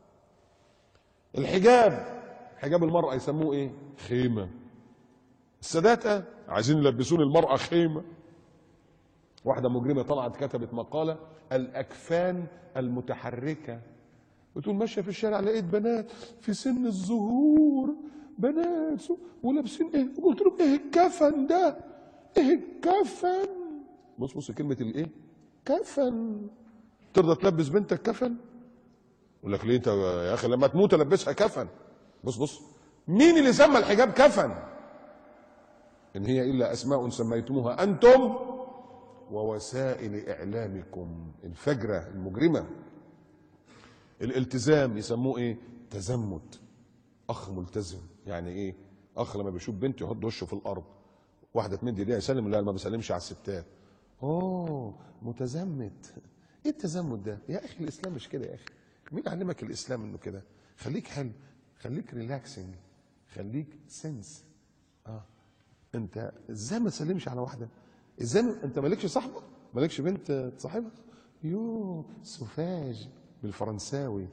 حجاب المرأة يسموه ايه؟ خيمة. السادات عايزين يلبسون المرأة خيمة. واحدة مجرمة طلعت كتبت مقالة: الأكفان المتحركة. بتقول ماشية في الشارع لقيت بنات في سن الظهور، بنات ولابسين ايه؟ قلت لهم ايه الكفن ده؟ ايه الكفن؟ بص كلمة الايه؟ كفن. ترضى تلبس بنتك كفن؟ يقول لك ليه انت يا اخي لما تموت البسها كفن. بص مين اللي سمى الحجاب كفن؟ ان هي الا اسماء سميتموها انتم ووسائل اعلامكم الفجره المجرمه. الالتزام يسموه ايه؟ تزمت. اخ ملتزم يعني ايه؟ اخ لما بيشوف بنت يحط وشه في الارض، واحده تمد ايديها يسلم، لا ما بيسلمش على الستات. متزمت. ايه التزمت ده يا اخي؟ الاسلام مش كده يا اخي. مين علمك الاسلام انه كده؟ خليك حلو، خليك ريلاكسنج، خليك سنس. انت ازاي ما تسلمش على واحده؟ ازاي انت مالكش صاحبه؟ مالكش بنت تصاحبها؟ سوفاج بالفرنساوي.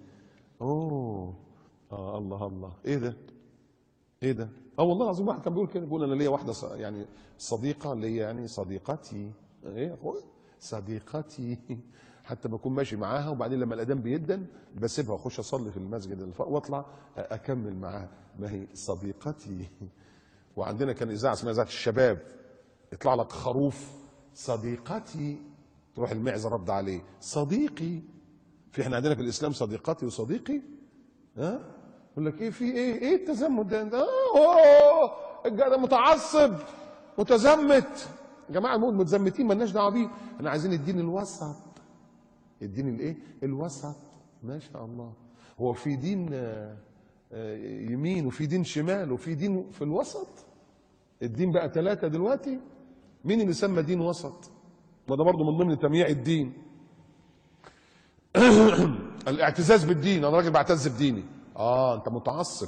الله ايه ده؟ والله العظيم واحد كان بيقول كده، بيقول انا ليا واحده يعني صديقه ليا، يعني صديقتي. ايه يا اخويا؟ صديقتي. حتى بكون ماشي معاها، وبعدين لما الاذان بيدن بسيبها واخش اصلي في المسجد واطلع اكمل معاها، ما هي صديقتي. وعندنا كان اذاعه اسمها اذاعه الشباب، يطلع لك خروف صديقتي، تروح المعزه رد عليه صديقي. احنا عندنا في الاسلام صديقتي وصديقي. يقول لك ايه في ايه التزمت ده؟ ده متعصب متزمت. يا جماعه متزمتين مالناش دعوه بيه، احنا عايزين الدين الوسط. الدين الايه؟ الوسط. ما شاء الله. هو في دين يمين وفي دين شمال وفي دين في الوسط؟ الدين بقى 3 دلوقتي. مين اللي سمى دين وسط؟ ما ده برضه من ضمن تمييع الدين. الاعتزاز بالدين، انا راجل بعتز بديني. انت متعصب.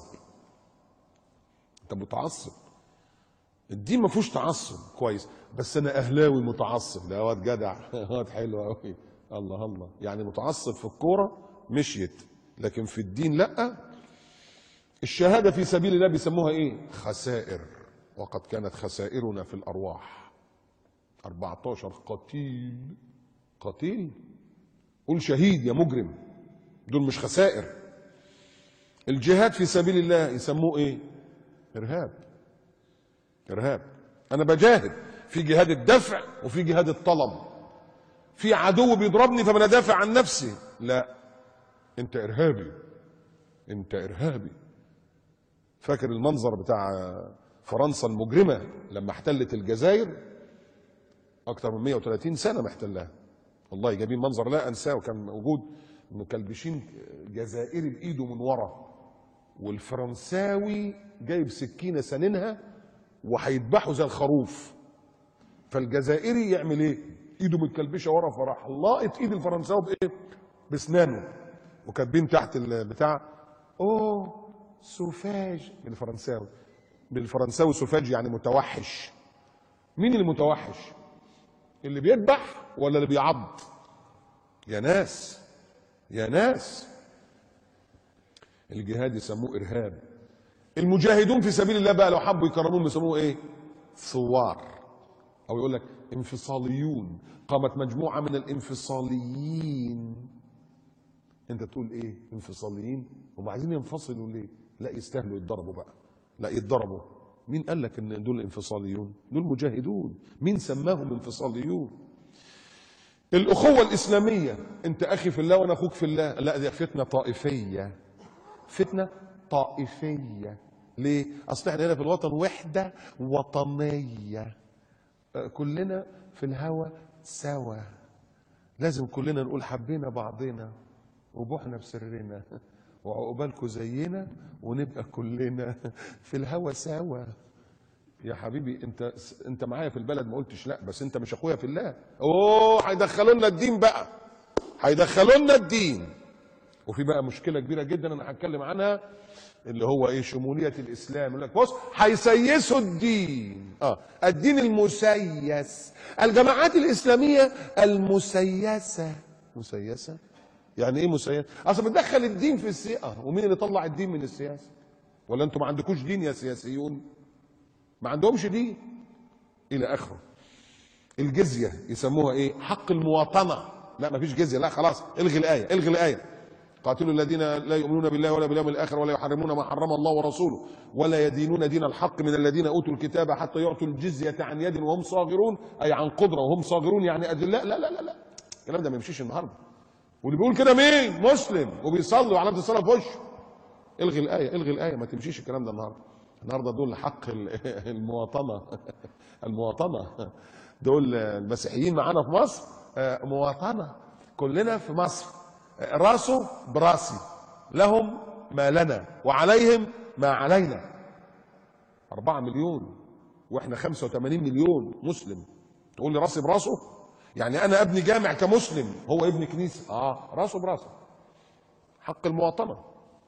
الدين ما فيهوش تعصب، كويس، بس انا اهلاوي متعصب. لا واد جدع، واد حلو قوي. الله يعني متعصب في الكوره مشيت، لكن في الدين لا. الشهاده في سبيل الله بيسموها ايه؟ خسائر. وقد كانت خسائرنا في الارواح 14 قتيل. قول شهيد يا مجرم، دول مش خسائر. الجهاد في سبيل الله يسموه ايه؟ ارهاب. انا بجاهد في جهاد الدفع وفي جهاد الطلب. في عدو بيضربني فانا دافع عن نفسي، لا، انت ارهابي. فاكر المنظر بتاع فرنسا المجرمه لما احتلت الجزائر؟ اكثر من 130 سنه محتلها، والله جايبين منظر لا انساه، وكان موجود مكلبشين جزائري بايده من ورا، والفرنساوي جايب سكينه سننها وهيذبحوا زي الخروف. فالجزائري يعمل ايه؟ ايده متكلبشه ورا، فراح لاقط ايد الفرنساوي بايه؟ باسنانه، وكاتبين تحت البتاع سوفاج بالفرنساوي سوفاج يعني متوحش. مين اللي متوحش؟ اللي بيذبح ولا اللي بيعض؟ يا ناس. الجهاد يسموه ارهاب. المجاهدون في سبيل الله بقى لو حبوا يكرمون يسموه ايه؟ ثوار، او يقول لك انفصاليون. قامت مجموعه من الانفصاليين. انت تقول ايه؟ انفصاليين؟ هم عايزين ينفصلوا ليه؟ لا يستاهلوا يتضربوا بقى، لا يتضربوا. مين قال لك ان دول انفصاليون؟ دول مجاهدون. مين سماهم انفصاليون؟ الاخوه الاسلاميه، انت اخي في الله وانا اخوك في الله، لا دي فتنه طائفيه. ليه؟ اصل احنا هنا في الوطن وحده وطنيه. كلنا في الهوى سوا، لازم كلنا نقول حبينا بعضنا وبوحنا بسرنا وعقبالكوا زينا ونبقى كلنا في الهوى سوا. يا حبيبي انت معايا في البلد، ما قلتش لا، بس انت مش اخويا في الله. اوه هيدخلوا لنا الدين بقى، هيدخلوا لنا الدين. وفي بقى مشكله كبيره جدا انا هتكلم عنها، اللي هو ايه؟ شموليه الاسلام. يقول لك بص هيسيسوا الدين، الدين المسيس، الجماعات الاسلاميه المسيسه. مسيسه يعني ايه مسيسه؟ اصل بتدخل الدين في السياسه، ومين اللي طلع الدين من السياسه؟ ولا انتوا ما عندكوش دين يا سياسيون؟ ما عندهمش دين الى اخره. الجزيه يسموها ايه؟ حق المواطنه. لا ما فيش جزيه، لا خلاص الغي الايه، الغي الايه. قاتلوا الذين لا يؤمنون بالله ولا باليوم الاخر ولا يحرمون ما حرم الله ورسوله ولا يدينون دين الحق من الذين اوتوا الكتاب حتى يعطوا الجزيه عن يد وهم صاغرون، اي عن قدره وهم صاغرون يعني ادلاء. لا لا لا لا، الكلام ده ما يمشيش النهارده. واللي بيقول كده مين؟ مسلم وبيصلي وعلامه الصلاه في وشه. الغي الايه، الغي الايه، ما تمشيش الكلام ده النهارده. النهارده دول حق المواطنه. المواطنه دول المسيحيين معانا في مصر مواطنه، كلنا في مصر راسه براسي، لهم ما لنا وعليهم ما علينا. 4 مليون واحنا 85 مليون مسلم، تقول لي راسي براسه؟ يعني انا ابني جامع كمسلم، هو ابن كنيسه، راسه براسه. حق المواطنه.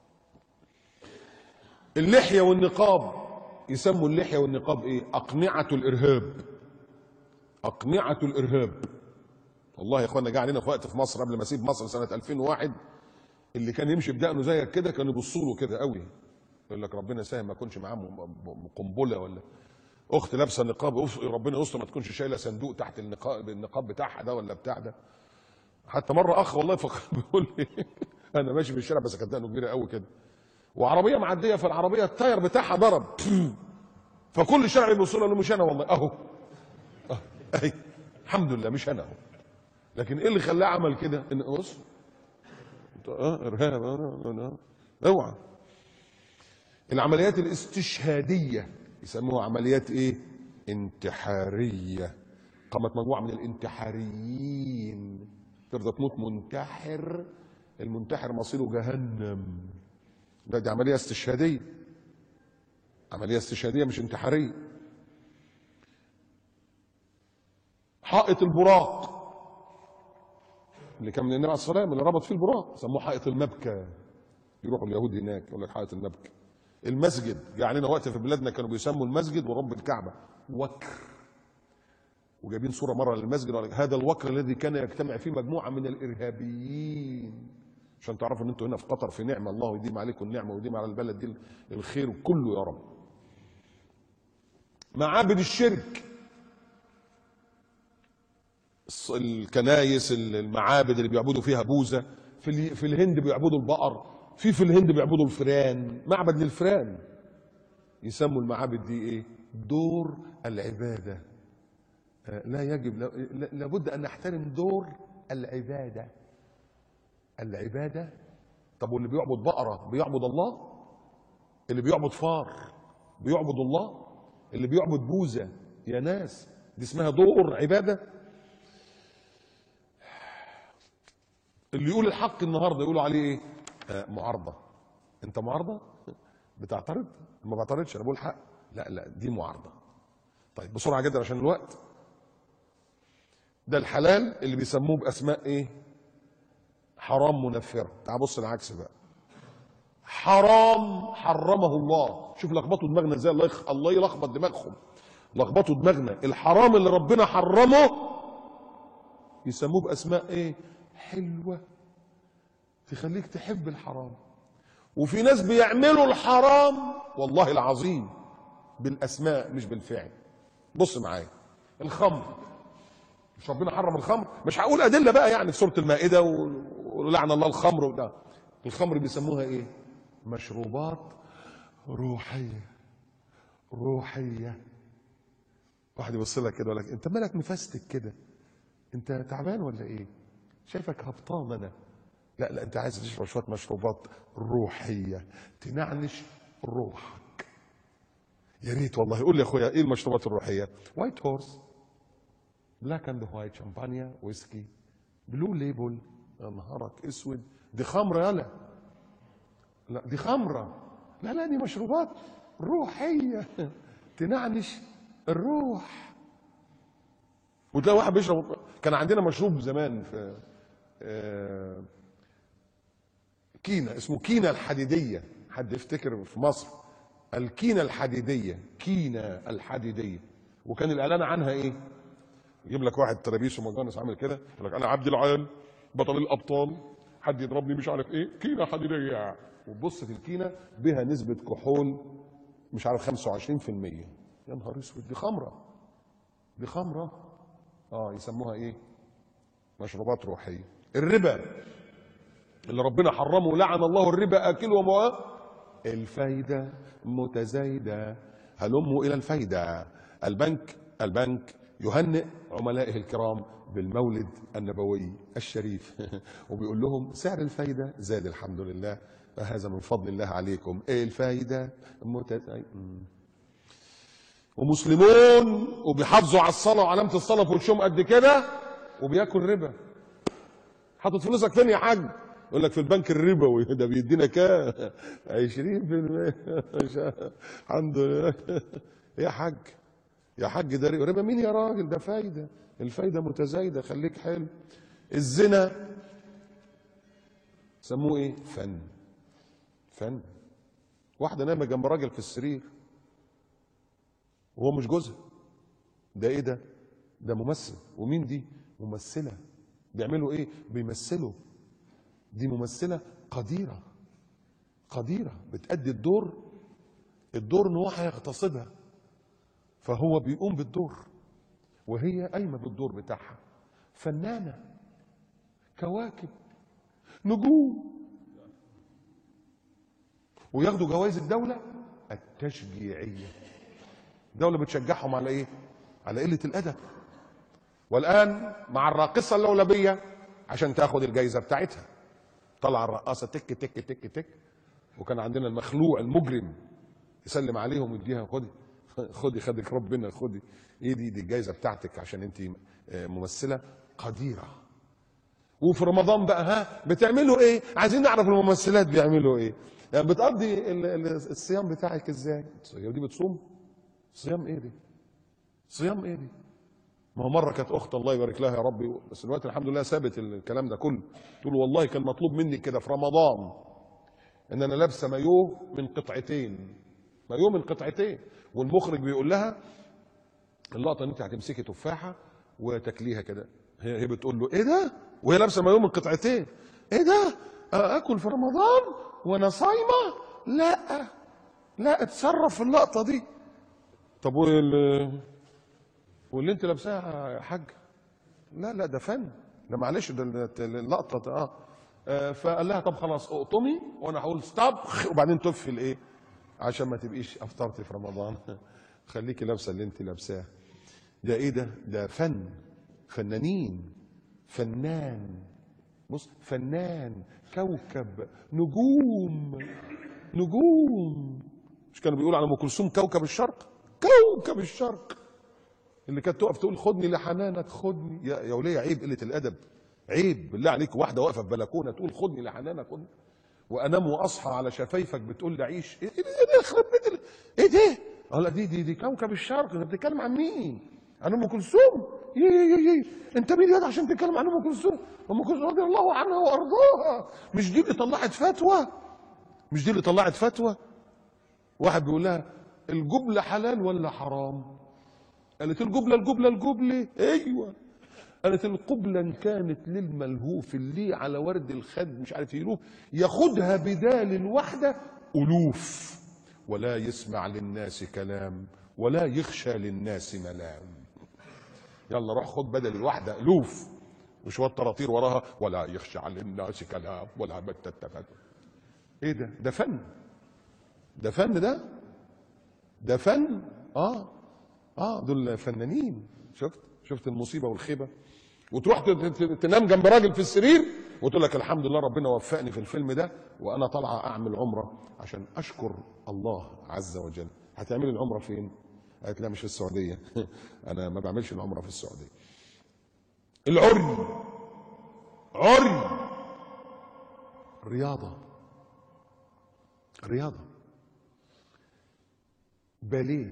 اللحيه والنقاب، يسموا اللحيه والنقاب ايه؟ اقنعه الارهاب. اقنعه الارهاب. والله يا اخوانا جه علينا في وقت في مصر قبل ما اسيب مصر سنه 2001، اللي كان يمشي بدقنه زيك كده كانوا يبصوا له كده قوي، يقول لك ربنا يسهل ما يكونش معاه قنبله، ولا اخت لابسه نقاب ربنا يستر ما تكونش شايله صندوق تحت النقاب بتاعها ده ولا بتاع ده. حتى مره اخ والله بيقول لي انا ماشي في الشارع بس كانت دقنه كبيره قوي كده، وعربيه معديه، في العربيه التاير بتاعها ضرب، فكل الشارع يبص له مش انا والله اهو اهي الحمد لله مش انا اهو. لكن ايه اللي خلاه عمل كده؟ ان بص ارهاب اوعى. العمليات الاستشهاديه يسموها عمليات ايه؟ انتحاريه. قامت مجموعه من الانتحاريين ترضى تموت منتحر، المنتحر مصيره جهنم. دي عمليه استشهاديه، عمليه استشهاديه مش انتحاريه. حائط البراق اللي كان من النبي عليه الصلاه والسلام اللي ربط فيه البراق سموه حائط المبكى. يروحوا اليهود هناك يقول لك حائط المبكى. المسجد جه علينا وقت في بلادنا كانوا بيسموا المسجد ورب الكعبه وكر، وجايبين صوره مره للمسجد هذا الوكر الذي كان يجتمع فيه مجموعه من الارهابيين. عشان تعرفوا ان انتوا هنا في قطر في نعمه، الله يديم عليكم النعمه ويديم على البلد دي الخير كله يا رب. معابد الشرك، الكنايس، المعابد اللي بيعبدوا فيها بوذا. في الهند بيعبدوا البقر، في الهند بيعبدوا الفئران، معبد للفئران. يسموا المعابد دي ايه؟ دور العباده. لا يجب، لابد ان نحترم دور العباده. العباده. طب واللي بيعبد بقره بيعبد الله؟ اللي بيعبد فار بيعبد الله؟ اللي بيعبد بوذا يا ناس دي اسمها دور عباده؟ اللي يقول الحق النهارده يقولوا عليه ايه؟ معارضه. انت معارضه؟ بتعترض؟ ما بعترضش، انا بقول حق. لا لا دي معارضه. طيب بسرعه جدا عشان الوقت. ده الحلال اللي بيسموه باسماء ايه؟ حرام منفره. تعال بص العكس بقى. حرام حرمه الله. شوف لخبطوا دماغنا ازاي، الله يلخبط دماغهم. لخبطوا دماغنا. الحرام اللي ربنا حرمه يسموه باسماء ايه؟ حلوه تخليك تحب الحرام. وفي ناس بيعملوا الحرام والله العظيم بالاسماء مش بالفعل. بص معايا، الخمر، مش ربنا حرم الخمر؟ مش هقول ادله بقى يعني في سوره المائده ولعن الله الخمر وده. الخمر بيسموها ايه؟ مشروبات روحيه. روحيه. واحد يبص لك كده يقول لك انت مالك مفستك كده؟ انت تعبان ولا ايه؟ شايفك هبطان انا. لا لا انت عايز تشرب شويه مشروبات روحيه تنعنش روحك. يا ريت والله. قول لي يا اخويا ايه المشروبات الروحيه؟ وايت هورس، بلاك اند وايت، شمبانيا، ويسكي، بلو ليبل. يا نهارك اسود، دي خمره يالا. لا دي خمره، لا دي مشروبات روحيه تنعنش الروح. وتلاقي واحد بيشرب. كان عندنا مشروب زمان في كينا، اسمه كينا الحديديه. حد يفتكر في مصر الكينا الحديديه؟ كينا الحديديه. وكان الاعلان عنها ايه؟ يجيب لك واحد ترابيس ومجانس عامل كده، يقول لك انا عبد العال بطل الابطال، حد يضربني مش عارف ايه، كينا حديديه. وتبص في الكينا بها نسبه كحول مش عارف 25%. يا نهار اسود، دي خمره، دي خمره. يسموها ايه؟ مشروبات روحيه. الربا اللي ربنا حرمه، لعن الله الربا اكله ومواه. الفايده متزايده، هلموا الى الفايده. البنك يهنئ عملائه الكرام بالمولد النبوي الشريف وبيقول لهم سعر الفايده زاد الحمد لله، فهذا من فضل الله عليكم. الفايده متزايده. ومسلمون وبيحافظوا على الصلاه وعلامه الصلاه في وشهم قد كده، وبياكل ربا. حاطط فلوسك فين يا حاج؟ يقول لك في البنك الربوي. ده بيدينا كام؟ 20%. الحمد لله. يا حاج، يا حاج ده ربا مين يا راجل؟ ده فايده، الفايده متزايده، خليك حلو. الزنا سموه ايه؟ فن. واحده نايمه جنب راجل في السرير وهو مش جوزها. ده ايه ده؟ ده ممثل. ومين دي؟ ممثله. بيعملوا ايه؟ بيمثلوا. دي ممثله قديره بتأدي الدور ان هو هيغتصبها، فهو بيقوم بالدور وهي قايمه بالدور بتاعها. فنانه، كواكب، نجوم، وياخدوا جوائز الدوله التشجيعيه. الدوله بتشجعهم على ايه؟ على قله الادب. والان مع الراقصه اللولبيه عشان تاخد الجائزه بتاعتها، طلع الرقاصه تك تك تك تك، وكان عندنا المخلوع المجرم يسلم عليهم ويديها خدي خدك ربنا، خدي ايه دي الجائزه بتاعتك عشان انت ممثله قديره. وفي رمضان بقى بتعملوا ايه؟ عايزين نعرف الممثلات بيعملوا ايه. يعني بتقضي الصيام بتاعك ازاي؟ دي بتصوم؟ صيام ايه دي؟ صيام ايه دي؟ ما هو مره كانت اخت الله يبارك لها يا ربي، بس دلوقتي الحمد لله ثابت الكلام ده كله، تقول والله كان مطلوب مني كده في رمضان ان انا لابسه مايوه من قطعتين، مايوه من قطعتين، والمخرج بيقول لها اللقطه ان انت هتمسكي تفاحه وتاكليها كده. هي بتقول له ايه ده؟ وهي لابسه مايوه من قطعتين. ايه ده؟ اكل في رمضان وانا صايمه؟ لا اتصرف في اللقطه دي. طب واللي انت لابساها يا حاج؟ لا ده فن، ده معلش ده اللقطه فقال لها طب خلاص اقطمي وانا هقول ستوب وبعدين تفي الايه عشان ما تبقيش افطرتي في رمضان. خليكي لابسه اللي انت لابساه. ده ايه ده؟ ده فنانين. فنان، بص، فنان، كوكب، نجوم. مش كانوا بيقولوا على ام كلثوم كوكب الشرق؟ كوكب الشرق اللي كانت تقف تقول خدني لحنانك خدني. يا وليه عيب قله الادب، عيب بالله عليك. واحده واقفه في بلكونه تقول خدني لحنانك خدني، وانام واصحى على شفايفك بتقول لي عيش. ايه يخرب بيت ايه ده؟ لا دي كوكب الشرق. انت بتتكلم عن مين؟ عن ام كلثوم؟ انت مين يا عشان تتكلم عن ام كلثوم؟ ام كلثوم رضي الله عنها وارضاها. مش دي اللي طلعت فتوى؟ واحد بيقول لها الجبله حلال ولا حرام؟ قالت الجبله. ايوه. قالت القبلة إن كانت للملهوف اللي على ورد الخد مش عارف يلوف، ياخدها بدال الوحدة ألوف، ولا يسمع للناس كلام ولا يخشى للناس ملام. يلا روح خد بدل الوحدة ألوف وشوية طراطير وراها، ولا يخشى للناس كلام ولا بتتفت. ايه ده؟ ده فن. ده فن. دول فنانين. شفت المصيبة والخيبة. وتروح تنام جنب راجل في السرير وتقول لك الحمد لله ربنا وفقني في الفيلم ده وانا طالعه اعمل عمره عشان اشكر الله عز وجل. هتعملي العمره فين؟ قالت لا مش في السعوديه. انا ما بعملش العمره في السعوديه. العري، عري، رياضة، رياضة، باليه،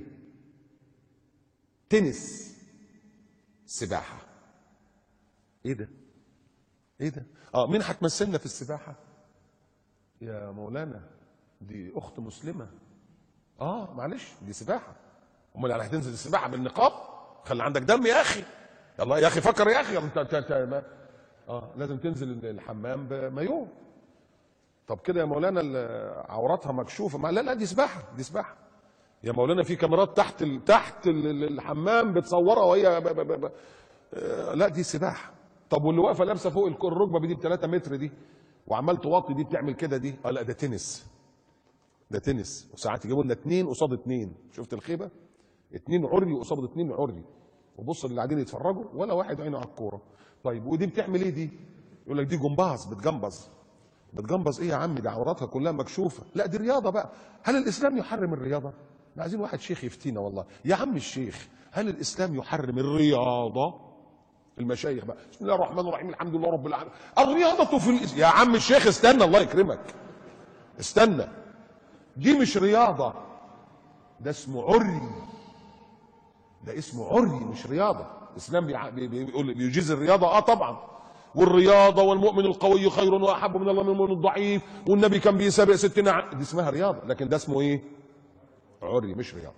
تنس، سباحة. ايه ده؟ ايه ده؟ مين هتمثلنا في السباحة؟ يا مولانا دي اخت مسلمة. معلش دي سباحة. امال يعني هتنزل السباحة بالنقاب؟ خلي عندك دم يا اخي. يلا يا اخي فكر يا اخي. انت لازم تنزل الحمام بمايوه. طب كده يا مولانا عوراتها مكشوفة. لا لا، دي سباحة، دي سباحة يا مولانا. في كاميرات تحت الحمام بتصورها وهي لا دي سباحة. طب واللي واقفة لابسة فوق الركبة دي ب3 متر دي وعمال توطي دي بتعمل كده دي؟ لا ده تنس، ده تنس. وساعات يجيبوا لنا 2 قصاد 2. شفت الخيبة؟ 2 عري قصاد 2 عري. وبص اللي قاعدين يتفرجوا ولا واحد عينه على الكورة. طيب ودي بتعمل ايه دي؟ يقول لك دي جمباز، بتجمبز. بتجمبز ايه يا عم؟ دي عوراتها كلها مكشوفة. لا دي رياضة بقى. هل الاسلام يحرم الرياضة؟ عايزين واحد شيخ يفتينا والله. يا عم الشيخ، هل الاسلام يحرم الرياضة؟ المشايخ بقى بسم الله الرحمن الرحيم الحمد لله رب العالمين. الرياضة في يا عم الشيخ استنى الله يكرمك، استنى. دي مش رياضة، ده اسمه عري. ده اسمه عري مش رياضة. الإسلام بيقول بيجيز الرياضة طبعا. والرياضة والمؤمن القوي خير وأحب من الله من المؤمن الضعيف، والنبي كان بيسابق 60 دي اسمها رياضة. لكن ده اسمه ايه؟ عري مش رياضة.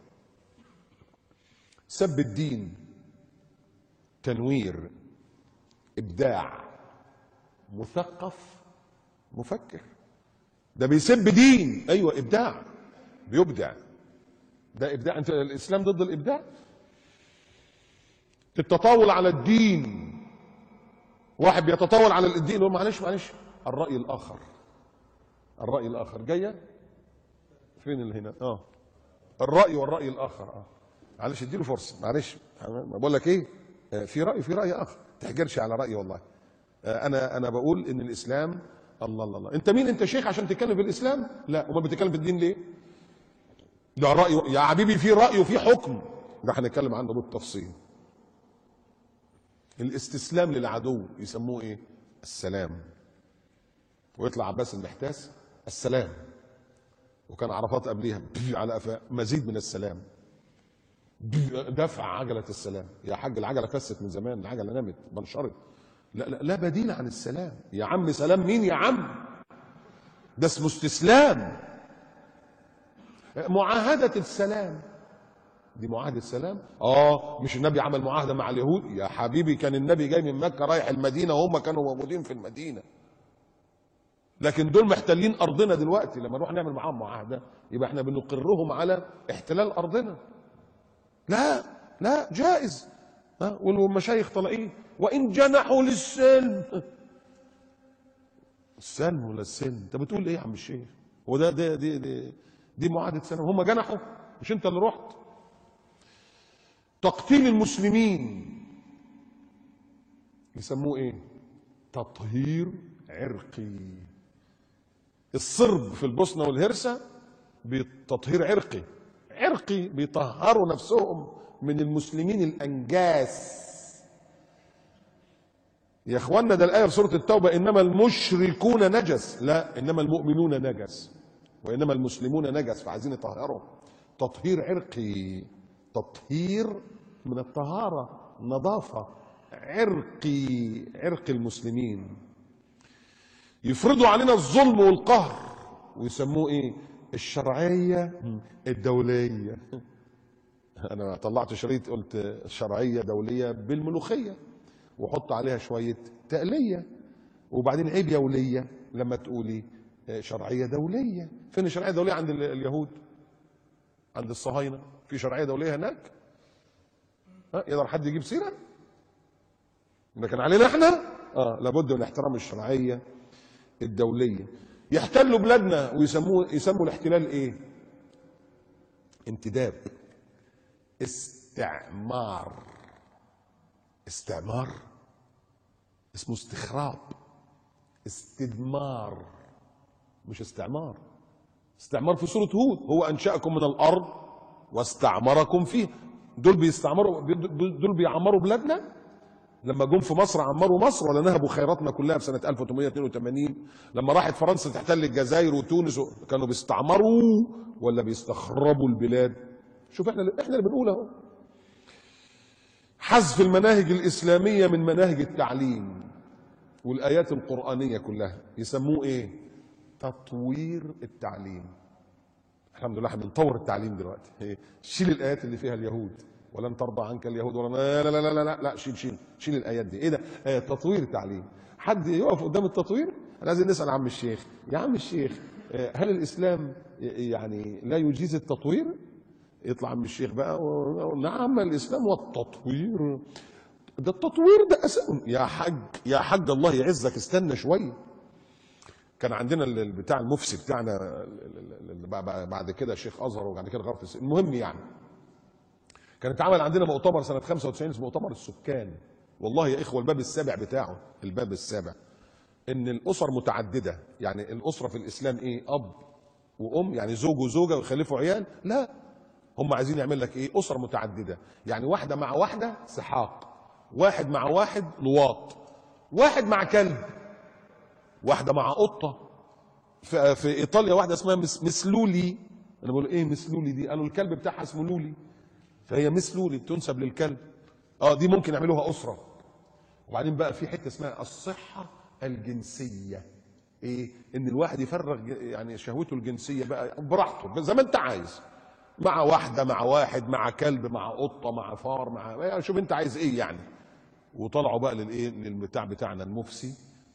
سب الدين، تنوير، ابداع، مثقف، مفكر. ده بيسب دين. ايوه ابداع، بيبدع. ده ابداع. انت الاسلام ضد الابداع؟ التطاول على الدين. واحد بيتطاول على الدين يقول معلش الراي الاخر، الراي الاخر جايه فين اللي هنا؟ الراي والراي الاخر. معلش اديله فرصه. معلش بقول لك ايه، في راي اخر. ما تحجرش على رايي والله. انا بقول ان الاسلام الله. انت مين؟ انت شيخ عشان تتكلم في الاسلام؟ لا. امال بتتكلم في الدين ليه؟ ده راي يا حبيبي، في راي وفي حكم. ده هنتكلم عنه بالتفصيل. الاستسلام للعدو يسموه ايه؟ السلام. ويطلع عباس المحتاس السلام، وكان عرفات قبليها على قفاه مزيد من السلام، دفع عجله السلام. يا حاج العجله فست من زمان، العجله نامت بنشرت. لا بديل عن السلام يا عم. سلام مين يا عم؟ ده اسمه استسلام. معاهدة السلام دي معاهدة السلام. مش النبي عمل معاهدة مع اليهود يا حبيبي؟ كان النبي جاي من مكة رايح المدينة وهم كانوا موجودين في المدينة. لكن دول محتلين أرضنا دلوقتي. لما نروح نعمل معاهم معاهدة يبقى احنا بنقرهم على احتلال أرضنا. لا جائز. والمشايخ طالعين وإن جنحوا للسلم. السلم ولا السلم؟ انت بتقول ايه يا عم الشيخ؟ هو ده دي معاهدة سلام؟ هم جنحوا مش انت اللي رحت. تقتيل المسلمين يسموه ايه؟ تطهير عرقي. الصرب في البوسنة والهرسة بتطهير عرقي بيطهروا نفسهم من المسلمين الأنجاس. يا اخوانا ده الآية في سورة التوبة انما المشركون نجس. لا، انما المؤمنون نجس وانما المسلمون نجس، فعايزين يطهروا. تطهير عرقي، تطهير من الطهارة، نظافة. عرق المسلمين. يفرضوا علينا الظلم والقهر ويسموه ايه؟ الشرعية الدولية. انا طلعت شريط قلت الشرعية دولية بالملوخية وحط عليها شوية تقلية، وبعدين عيب يا ولية لما تقولي شرعية دولية. فين الشرعية الدولية عند اليهود؟ عند الصهاينة في شرعية دولية هناك؟ يقدر حد يجيب سيرة؟ لكن علينا احنا لابد من احترام الشرعية الدولية. يحتلوا بلادنا يسموا الاحتلال ايه؟ انتداب، استعمار. اسمه استخراب، استدمار مش استعمار. استعمار في سورة هود، هو أنشأكم من الأرض واستعمركم فيها. دول بيستعمروا، دول بيعمروا بلادنا. لما جم في مصر عمروا مصر ولا نهبوا خيراتنا كلها في سنه 1882؟ لما راحت فرنسا تحتل الجزائر وتونس كانوا بيستعمروا ولا بيستخربوا البلاد؟ شوف احنا اللي بنقول اهو. حذف المناهج الاسلاميه من مناهج التعليم والايات القرانيه كلها يسموه ايه؟ تطوير التعليم. الحمد لله احنا بنطور التعليم دلوقتي. شيل الايات اللي فيها اليهود ولن ترضى عنك اليهود ولا لا لا لا لا لا, لا شيل الايات دي. ايه ده؟ تطوير تعليم. حد يقف قدام التطوير؟ لازم نسال عم الشيخ، يا عم الشيخ هل الاسلام يعني لا يجيز التطوير؟ يطلع عم الشيخ بقى نعم الاسلام والتطوير ده التطوير ده يا حاج الله يعزك استنى شويه. كان عندنا بتاع المفتي بتاعنا بعد كده الشيخ ازهر وبعد كده غرفه المهم يعني كان اتعمل عندنا مؤتمر سنه 95 اسمه مؤتمر السكان. والله يا اخوه الباب السابع بتاعه، الباب السابع، ان الاسر متعدده. يعني الاسره في الاسلام ايه؟ اب وام، يعني زوج وزوجه ويخلفوا عيال؟ لا، هم عايزين يعمل لك ايه؟ اسر متعدده. يعني واحده مع واحده سحاق، واحد مع واحد لواط، واحد مع كلب، واحده مع قطه. في ايطاليا واحده اسمها مسلولي. انا بقول ايه مسلولي دي؟ قالوا الكلب بتاعها اسمه لولي، فهي مسلولي بتنسب للكلب. دي ممكن يعملوها اسره. وبعدين بقى في حته اسمها الصحه الجنسيه. ايه؟ ان الواحد يفرغ يعني شهوته الجنسيه بقى براحته زي ما انت عايز، مع واحده مع واحد مع كلب مع قطه مع فار مع شوف انت عايز ايه يعني. وطلعوا بقى للايه؟ للبتاع بتاعنا المفسي.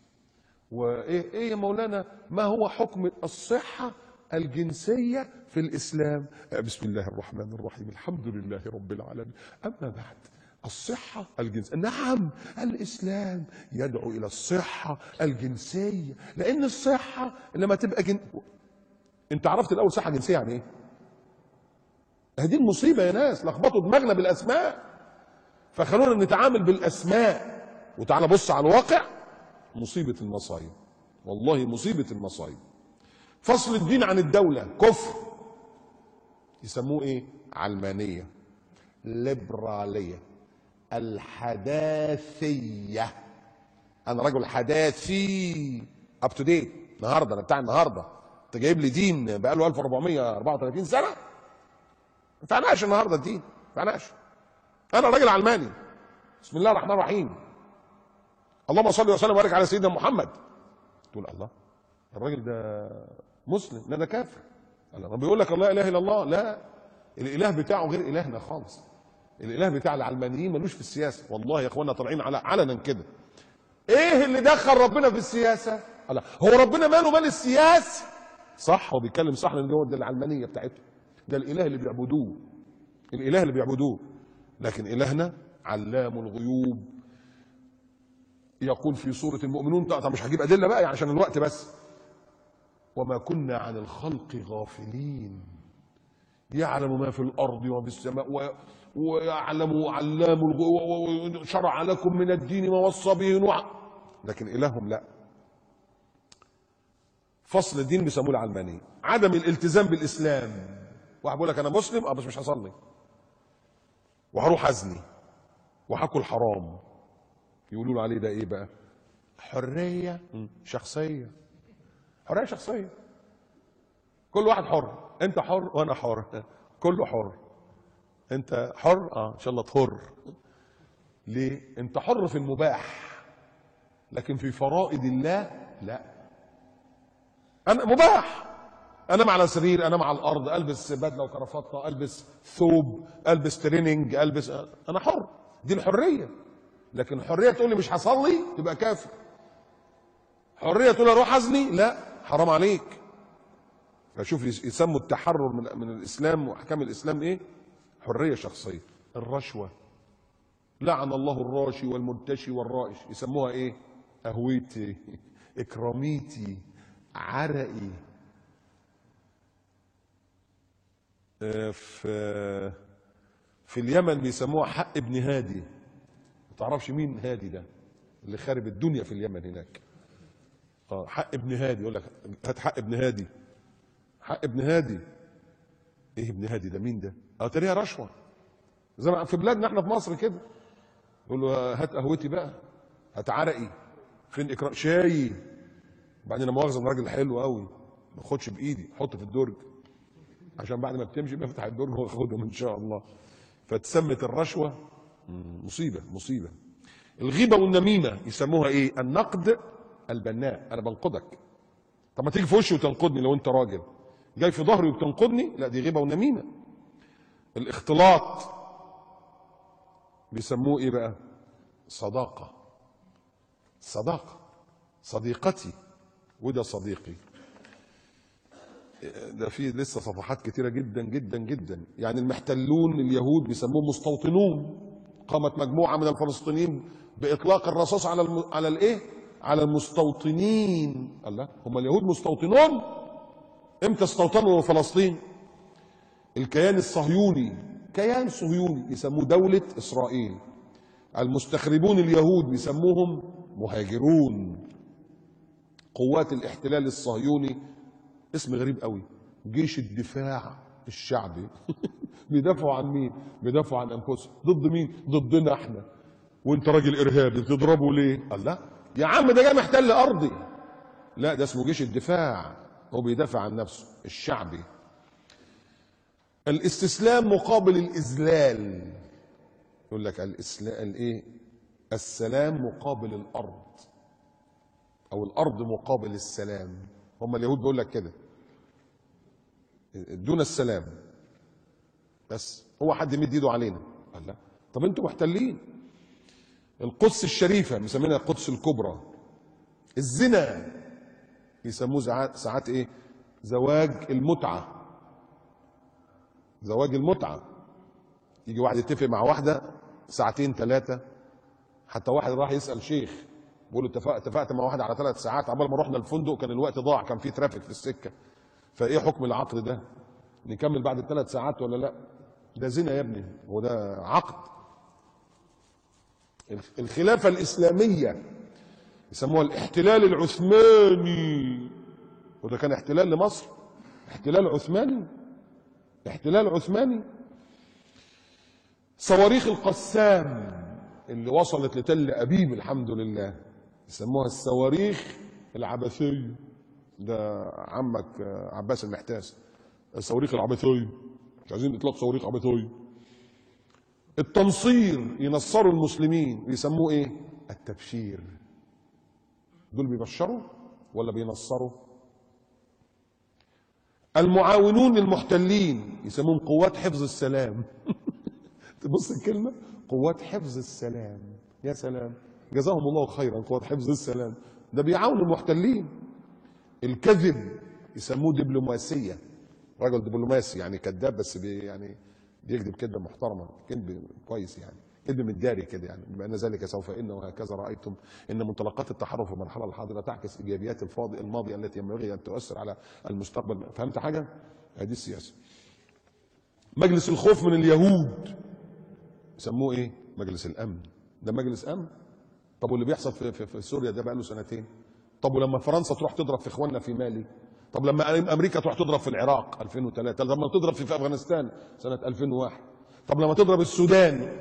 وايه يا مولانا ما هو حكم الصحه الجنسيه في الاسلام؟ بسم الله الرحمن الرحيم، الحمد لله رب العالمين، اما بعد. الصحه الجنسيه، نعم الاسلام يدعو الى الصحه الجنسيه، لان الصحه لما تبقى انت عرفت الاول صحه جنسيه يعني ايه؟ هذه المصيبه يا ناس، لخبطوا دماغنا بالاسماء فخلونا نتعامل بالاسماء. وتعالى بص على الواقع، مصيبه المصايب، والله مصيبه المصايب. فصل الدين عن الدوله كفر. يسموه ايه؟ علمانيه، ليبراليه، الحداثيه. انا رجل حداثي اب تو ديت النهارده، انا بتاع النهارده. انت جايب لي دين بقاله 1434 سنه؟ ما ينفعناش النهارده الدين، ما ينفعناش. انا راجل علماني. بسم الله الرحمن الرحيم، اللهم صل وسلم وبارك على سيدنا محمد. تقول الله الراجل ده مسلم؟ لا ده كافر. الله بيقول لك لا اله الا الله. لا، الاله بتاعه غير الهنا خالص. الاله بتاع العلمانيين ملوش في السياسه. والله يا اخوانا طالعين على علنا كده. ايه اللي دخل ربنا في السياسه؟ الله، هو ربنا ماله مال السياسه؟ صح، هو بيتكلم صح، لان هو ده العلمانيه بتاعته، ده الاله اللي بيعبدوه، الاله اللي بيعبدوه. لكن الهنا علام الغيوب. يقول في سوره المؤمنون، طب مش هجيب ادله بقى يعني عشان الوقت بس، وما كنا عن الخلق غافلين، يعلم ما في الارض وفي السماء ويعلم علام الغيوب وشرع لكم من الدين ما وصى به نوح. لكن الههم لا. فصل الدين بيسموه العلمانيه، عدم الالتزام بالاسلام. واحد بيقول لك انا مسلم بس مش هصلي وهروح ازني وهاكل حرام، يقولوا له عليه ده ايه بقى؟ حريه شخصيه. حريه شخصيه، كل واحد حر، انت حر وانا حر، كله حر. انت حر ان شاء الله تحر. ليه؟ انت حر في المباح، لكن في فرائض الله لا. انا مباح، انام على سرير، انام على الارض، البس بدله وكرافطه، البس ثوب، البس تريننج، البس، انا حر، دي الحريه. لكن حريه تقول لي مش هصلي تبقى كافر. حريه تقول لي اروح ازني، لا حرام عليك. فشوف يسموا التحرر من الاسلام واحكام الاسلام ايه؟ حريه شخصيه. الرشوه، لعن الله الراشي والمرتشي والرائش، يسموها ايه؟ اهويتي، اكراميتي، عرقي. في اليمن بيسموها حق ابن هادي. ما تعرفش مين هادي ده؟ اللي خارب الدنيا في اليمن هناك. حق ابن هادي، يقول لك هات حق ابن هادي. حق ابن هادي، ايه ابن هادي ده؟ مين ده؟ تريها رشوه، زي ما في بلادنا احنا في مصر كده. يقول له هات قهوتي بقى، هات عرقي، فين اكرام شاي. بعدين انا مؤاخذه راجل حلو قوي، ما اخدش بايدي، حطه في الدرج عشان بعد ما بتمشي بفتح الدرج واخدهم ان شاء الله. فتسمت الرشوه مصيبه مصيبه. الغيبه والنميمه يسموها ايه؟ النقد البناء. انا بنقدك، طب ما تيجي في وشي وتنقدني لو انت راجل، جاي في ظهري وبتنقدني، لا دي غيبه ونميمه. الاختلاط بيسموه ايه بقى؟ صداقه. صداقه، صديقتي وده صديقي. ده في لسه صفحات كتيره جدا جدا جدا. يعني المحتلون اليهود بيسموهم مستوطنون. قامت مجموعه من الفلسطينيين باطلاق الرصاص على الايه؟ على المستوطنين. الله، هم اليهود مستوطنون؟ امتى استوطنوا فلسطين؟ الكيان الصهيوني، كيان صهيوني يسموه دولة إسرائيل. المستخربون اليهود بيسموهم مهاجرون. قوات الاحتلال الصهيوني اسم غريب قوي، جيش الدفاع الشعبي. بيدافعوا عن مين؟ بيدافعوا عن انفسهم. ضد مين؟ ضدنا احنا. وانت راجل ارهابي تضربه ليه؟ الله، يا عم ده جاي محتل ارضي. لا ده اسمه جيش الدفاع، هو بيدافع عن نفسه الشعبي. الاستسلام مقابل الاذلال. يقول لك الاسلام الايه؟ السلام مقابل الارض، او الارض مقابل السلام. هم اليهود بيقول لك كده، دون السلام بس هو حد يمد ايده علينا. الله، طب انتوا محتلين. القدس الشريفه مسمينها القدس الكبرى. الزنا يسموه ساعات ايه؟ زواج المتعه. زواج المتعه، يجي واحد يتفق مع واحده ساعتين ثلاثه. حتى واحد راح يسال شيخ بيقول له اتفقت مع واحد على 3 ساعات، عبال ما رحنا الفندق كان الوقت ضاع، كان في ترافيك في السكه. فايه حكم العقد ده؟ نكمل بعد ال3 ساعات ولا لا؟ ده زنا يا ابني، هو ده عقد؟ الخلافه الاسلاميه يسموها الاحتلال العثماني، وده كان احتلال لمصر، احتلال عثماني، احتلال عثماني. صواريخ القسام اللي وصلت لتل ابيب الحمد لله يسموها الصواريخ العبثيه. ده عمك عباس المحتاس، الصواريخ العبثيه، مش عايزين اطلاق صواريخ عبثيه. التنصير، ينصروا المسلمين يسموه ايه؟ التبشير. دول بيبشروا ولا بينصروا؟ المعاونون المحتلين يسموهم قوات حفظ السلام. تبص الكلمه، قوات حفظ السلام، يا سلام، جزاهم الله خيرا قوات حفظ السلام، ده بيعاونوا المحتلين. الكذب يسموه دبلوماسيه، راجل دبلوماسي يعني كذاب بس يعني بيكذب كذبه محترمه، كذب كويس يعني، كذب متداري كده يعني. بما ان ذلك سوف ان وهكذا رايتم ان منطلقات التحرف في المرحله الحاضره تعكس ايجابيات الماضيه التي ينبغي ان تؤثر على المستقبل. فهمت حاجه؟ هذه السياسه. مجلس الخوف من اليهود يسموه ايه؟ مجلس الامن. ده مجلس امن؟ طب واللي بيحصل في سوريا ده بقى له 2 سنين. طب ولما فرنسا تروح تضرب في اخواننا في مالي؟ طب لما امريكا تروح تضرب في العراق 2003؟ طب لما تضرب في افغانستان سنه 2001؟ طب لما تضرب السودان؟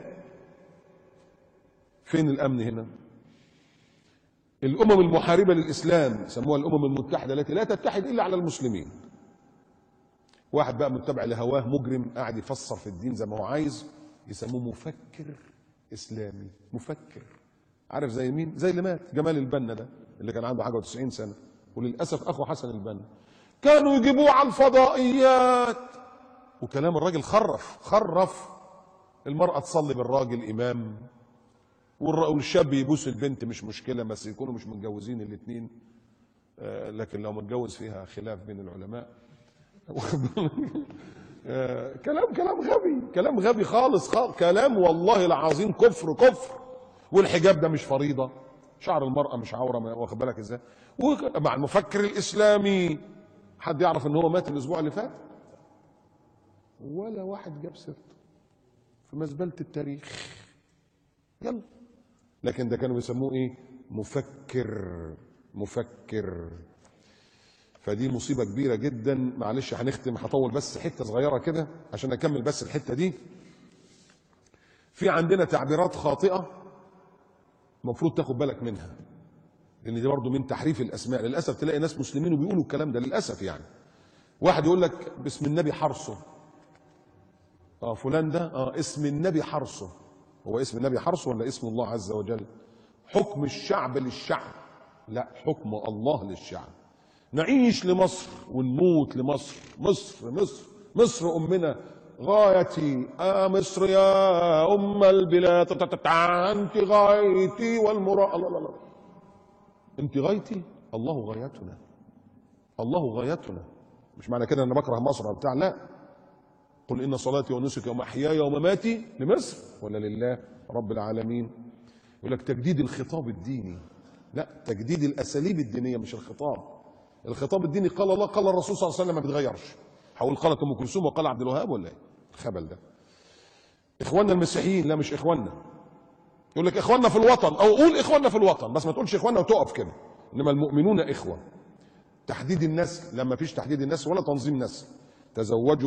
فين الامن هنا؟ الامم المحاربه للاسلام سموها الامم المتحده التي لا تتحد الا على المسلمين. واحد بقى متبع لهواه مجرم قاعد يفسر في الدين زي ما هو عايز، يسموه مفكر اسلامي. مفكر، عارف زي مين؟ زي اللي مات جمال البنا ده اللي كان عنده حاجه 90 سنه، وللاسف اخو حسن البنا. كانوا يجيبوه على الفضائيات وكلام الراجل خرف. المراه تصلي بالراجل امام، والشاب يبوس البنت مش مشكله بس يكونوا مش متجوزين الاثنين. لكن لو متجوز فيها خلاف بين العلماء. كلام غبي خالص كلام والله العظيم كفر. والحجاب ده مش فريضه، شعر المراه مش عوره، واخد بالك ازاي؟ مع المفكر الاسلامي، حد يعرف ان هو مات الاسبوع اللي فات؟ ولا واحد جاب سيرته، في مزبله التاريخ. يلا، لكن ده كانوا بيسموه ايه؟ مفكر. فدي مصيبه كبيره جدا. معلش هنختم، هطول بس حته صغيره كده عشان اكمل بس الحته دي. في عندنا تعبيرات خاطئه المفروض تاخد بالك منها، لان دي برضه من تحريف الاسماء. للاسف تلاقي ناس مسلمين وبيقولوا الكلام ده للاسف. يعني واحد يقول لك باسم النبي حرصه، فلان ده اسم النبي حرصه. هو اسم النبي حرصه ولا اسم الله عز وجل؟ حكم الشعب للشعب، لا، حكم الله للشعب. نعيش لمصر ونموت لمصر. مصر مصر مصر أمنا، غايتي مصر يا أم البلاد، أنت غايتي والمراد. الله الله، أنت غايتي، الله غايتنا، الله غايتنا. مش معنى كده أنا بكره مصر أو بتاع، لا. قل إن صلاتي ونسكي ومحياي ومماتي لمصر ولا لله رب العالمين. يقول لك تجديد الخطاب الديني، لا، تجديد الأساليب الدينية مش الخطاب. الخطاب الديني قال الله قال الرسول صلى الله عليه وسلم، ما بيتغيرش. هقول قالت ام كلثوم وقال عبد الوهاب ولا ايه؟ الخبل ده. اخواننا المسيحيين، لا مش اخواننا. يقول لك اخواننا في الوطن، او قول اخواننا في الوطن بس ما تقولش اخواننا وتقف كده. انما المؤمنون اخوه. تحديد الناس، لما فيش تحديد الناس ولا تنظيم نسل. تزوجوا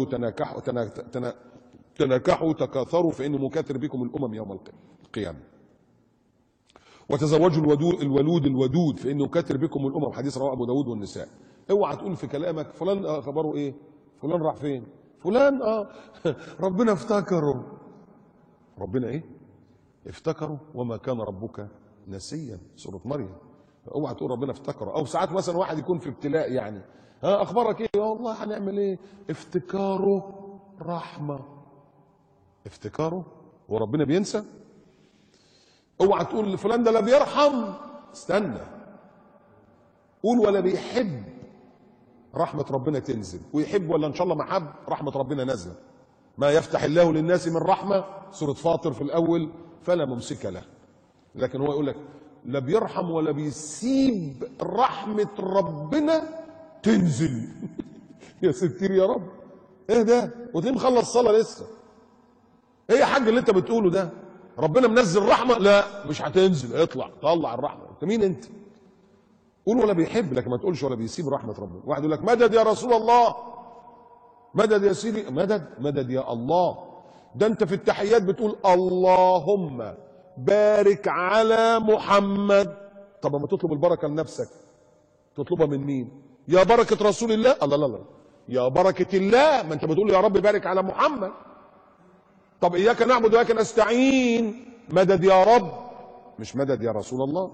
تناكحوا تكاثروا فاني مكاثر بكم الامم يوم القيامه. وتزوجوا الودود فاني اكاثر بكم الامم، حديث رواه ابو داود والنساء. اوعى تقول في كلامك فلان اخباره ايه؟ فلان راح فين؟ فلان ربنا افتكره. ربنا ايه؟ افتكره وما كان ربك نسيا، سورة مريم. اوعى تقول ربنا افتكره. او ساعات مثلا واحد يكون في ابتلاء، يعني اخبارك ايه؟ والله هنعمل ايه؟ افتكاره رحمة. افتكاره وربنا بينسى؟ اوعى تقول فلان ده لا بيرحم، استنى، قول ولا بيحب رحمة ربنا تنزل. ويحب ولا ان شاء الله ما حب رحمة ربنا نازله. ما يفتح الله للناس من رحمة، سورة فاطر في الأول، فلا ممسك له. لكن هو يقول لك لا بيرحم ولا بيسيب رحمة ربنا تنزل. يا ستير يا رب، ايه ده؟ وتلاقيه مخلص صلاة لسه. ايه يا حاج اللي انت بتقوله ده؟ ربنا منزل رحمة؟ لا مش هتنزل، اطلع طلع الرحمة. انت مين انت؟ قول ولا بيحب، لكن ما تقولش ولا بيسيب رحمة ربنا. واحد يقول لك مدد يا رسول الله، مدد يا سيدي، مدد يا الله. ده انت في التحيات بتقول اللهم بارك على محمد. طب ما تطلب البركه لنفسك، تطلبها من مين؟ يا بركه رسول الله. الله لا لا، يا بركه الله. ما انت بتقول يا رب بارك على محمد. طب اياك نعبد واياك نستعين، مدد يا رب، مش مدد يا رسول الله.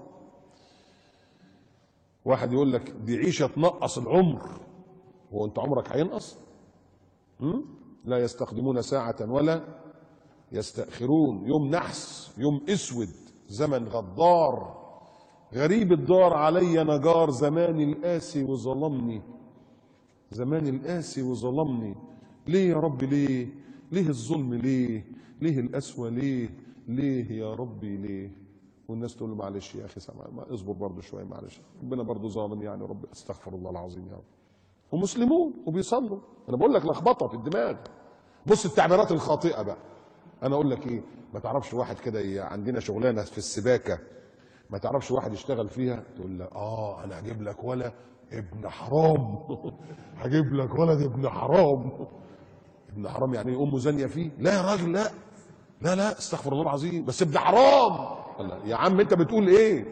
واحد يقول لك دي عيشه تنقص العمر. هو انت عمرك هينقص؟ لا يستخدمون ساعة ولا يستأخرون. يوم نحس، يوم اسود، زمن غدار، غريب الدار علي نجار. زماني القاسي وظلمني، زماني القاسي وظلمني. ليه يا رب ليه؟ ليه الظلم ليه؟ ليه القسوة ليه؟ ليه يا ربي ليه؟ والناس تقول له معلش يا اخي اصبر برضه شويه، معلش ربنا برضه ظالم يعني، رب استغفر الله العظيم يا رب. ومسلمون وبيصلوا. انا بقول لك لخبطه في الدماغ. بص التعبيرات الخاطئه بقى. انا اقول لك ايه، ما تعرفش واحد كده عندنا شغلانه في السباكه، ما تعرفش واحد يشتغل فيها، تقول له انا هجيب لك ولا ابن حرام. هجيب لك ولد ابن حرام. ابن حرام يعني امه زانيه فيه؟ لا يا راجل، لا لا لا، استغفر الله العظيم، بس ابن حرام. يا عم انت بتقول ايه؟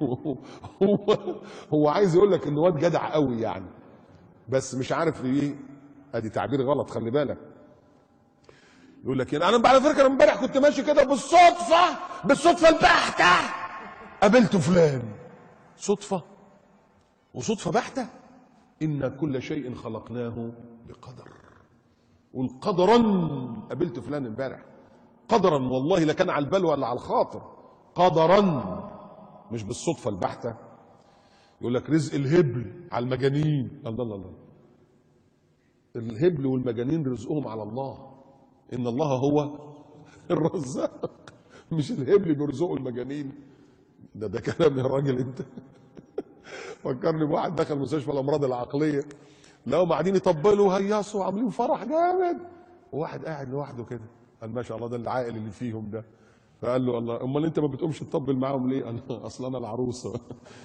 هو عايز يقول لك ان واد جدع قوي يعني، بس مش عارف ايه. ادي تعبير غلط، خلي بالك. يقول لك انا على فكره امبارح كنت ماشي كده بالصدفه البحته قابلت فلان. صدفه وصدفه بحته؟ ان كل شيء خلقناه بقدر. قول قدرا قابلت فلان امبارح، قدرا والله لا كان على البال ولا على الخاطر، قدرا مش بالصدفه البحته. يقول لك رزق الهبل على المجانين. الله الله الله، الهبل والمجانين رزقهم على الله. ان الله هو الرزاق، مش الهبل بيرزقوا المجانين. ده كلام يا راجل انت. فكرني بواحد دخل مستشفى الامراض العقليه، لقوا قاعدين يطبلوا وهيصوا وعاملين فرح جامد، وواحد قاعد لوحده كده. قال ما شاء الله ده العاقل اللي فيهم ده. فقال له الله، امال انت ما بتقومش تطبل معاهم ليه؟ قال اصل انا العروسه.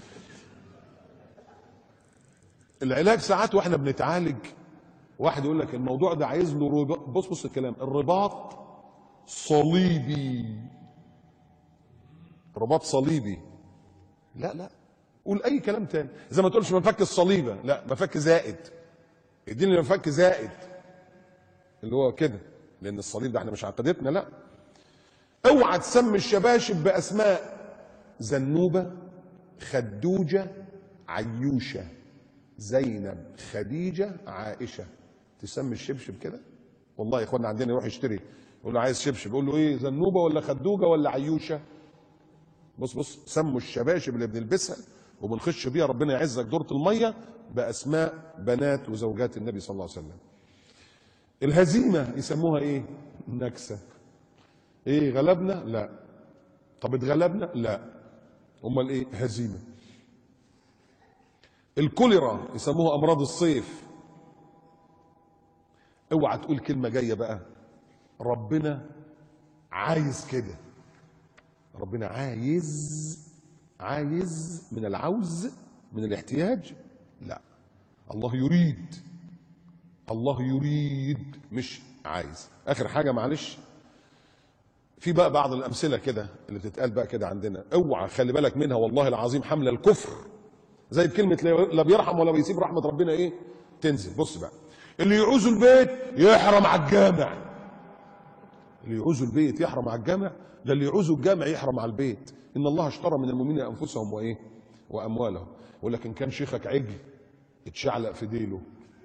العلاج ساعات واحنا بنتعالج، واحد يقول لك الموضوع ده عايز له رباط. بص الكلام، الرباط صليبي. رباط صليبي، لا لا، قول اي كلام تاني. زي ما تقولش مفك الصليبه، لا، مفك زائد، اديني مفك زائد اللي هو كده، لان الصليب ده احنا مش عقيدتنا. لا، اوعى تسمي الشباشب باسماء زنوبه، خدوجه، عيوشه، زينب، خديجه، عائشه. تسمي الشبشب كده؟ والله يا اخوانا عندنا يروح يشتري يقول له عايز شبشب، يقول له ايه، زنوبه ولا خدوجه ولا عيوشه؟ بص بص، سموا الشباشب اللي بنلبسها وبنخش بيها ربنا يعزك دورة الميه باسماء بنات وزوجات النبي صلى الله عليه وسلم. الهزيمه يسموها ايه؟ نكسه. ايه، غلبنا؟ لا. طب اتغلبنا؟ لا. امال ايه؟ هزيمه. الكوليرا يسموها امراض الصيف. اوعى تقول كلمه جايه بقى، ربنا عايز كده. ربنا عايز من العوز، من الاحتياج، لا. الله يريد، الله يريد مش عايز. اخر حاجه معلش، في بقى بعض الامثله كده اللي بتتقال بقى كده عندنا، اوعى خلي بالك منها والله العظيم، حمله الكفر زي كلمه لا بيرحم ولا بيسيب رحمه ربنا ايه تنزل. بص بقى، اللي يعوز البيت يحرم على الجامع. اللي يعوز البيت يحرم على الجامع، ده اللي يعوز الجامع يحرم على البيت. ان الله اشترى من المؤمنين انفسهم وايه واموالهم. يقول لك ان كان شيخك عجل اتشعلق في ديله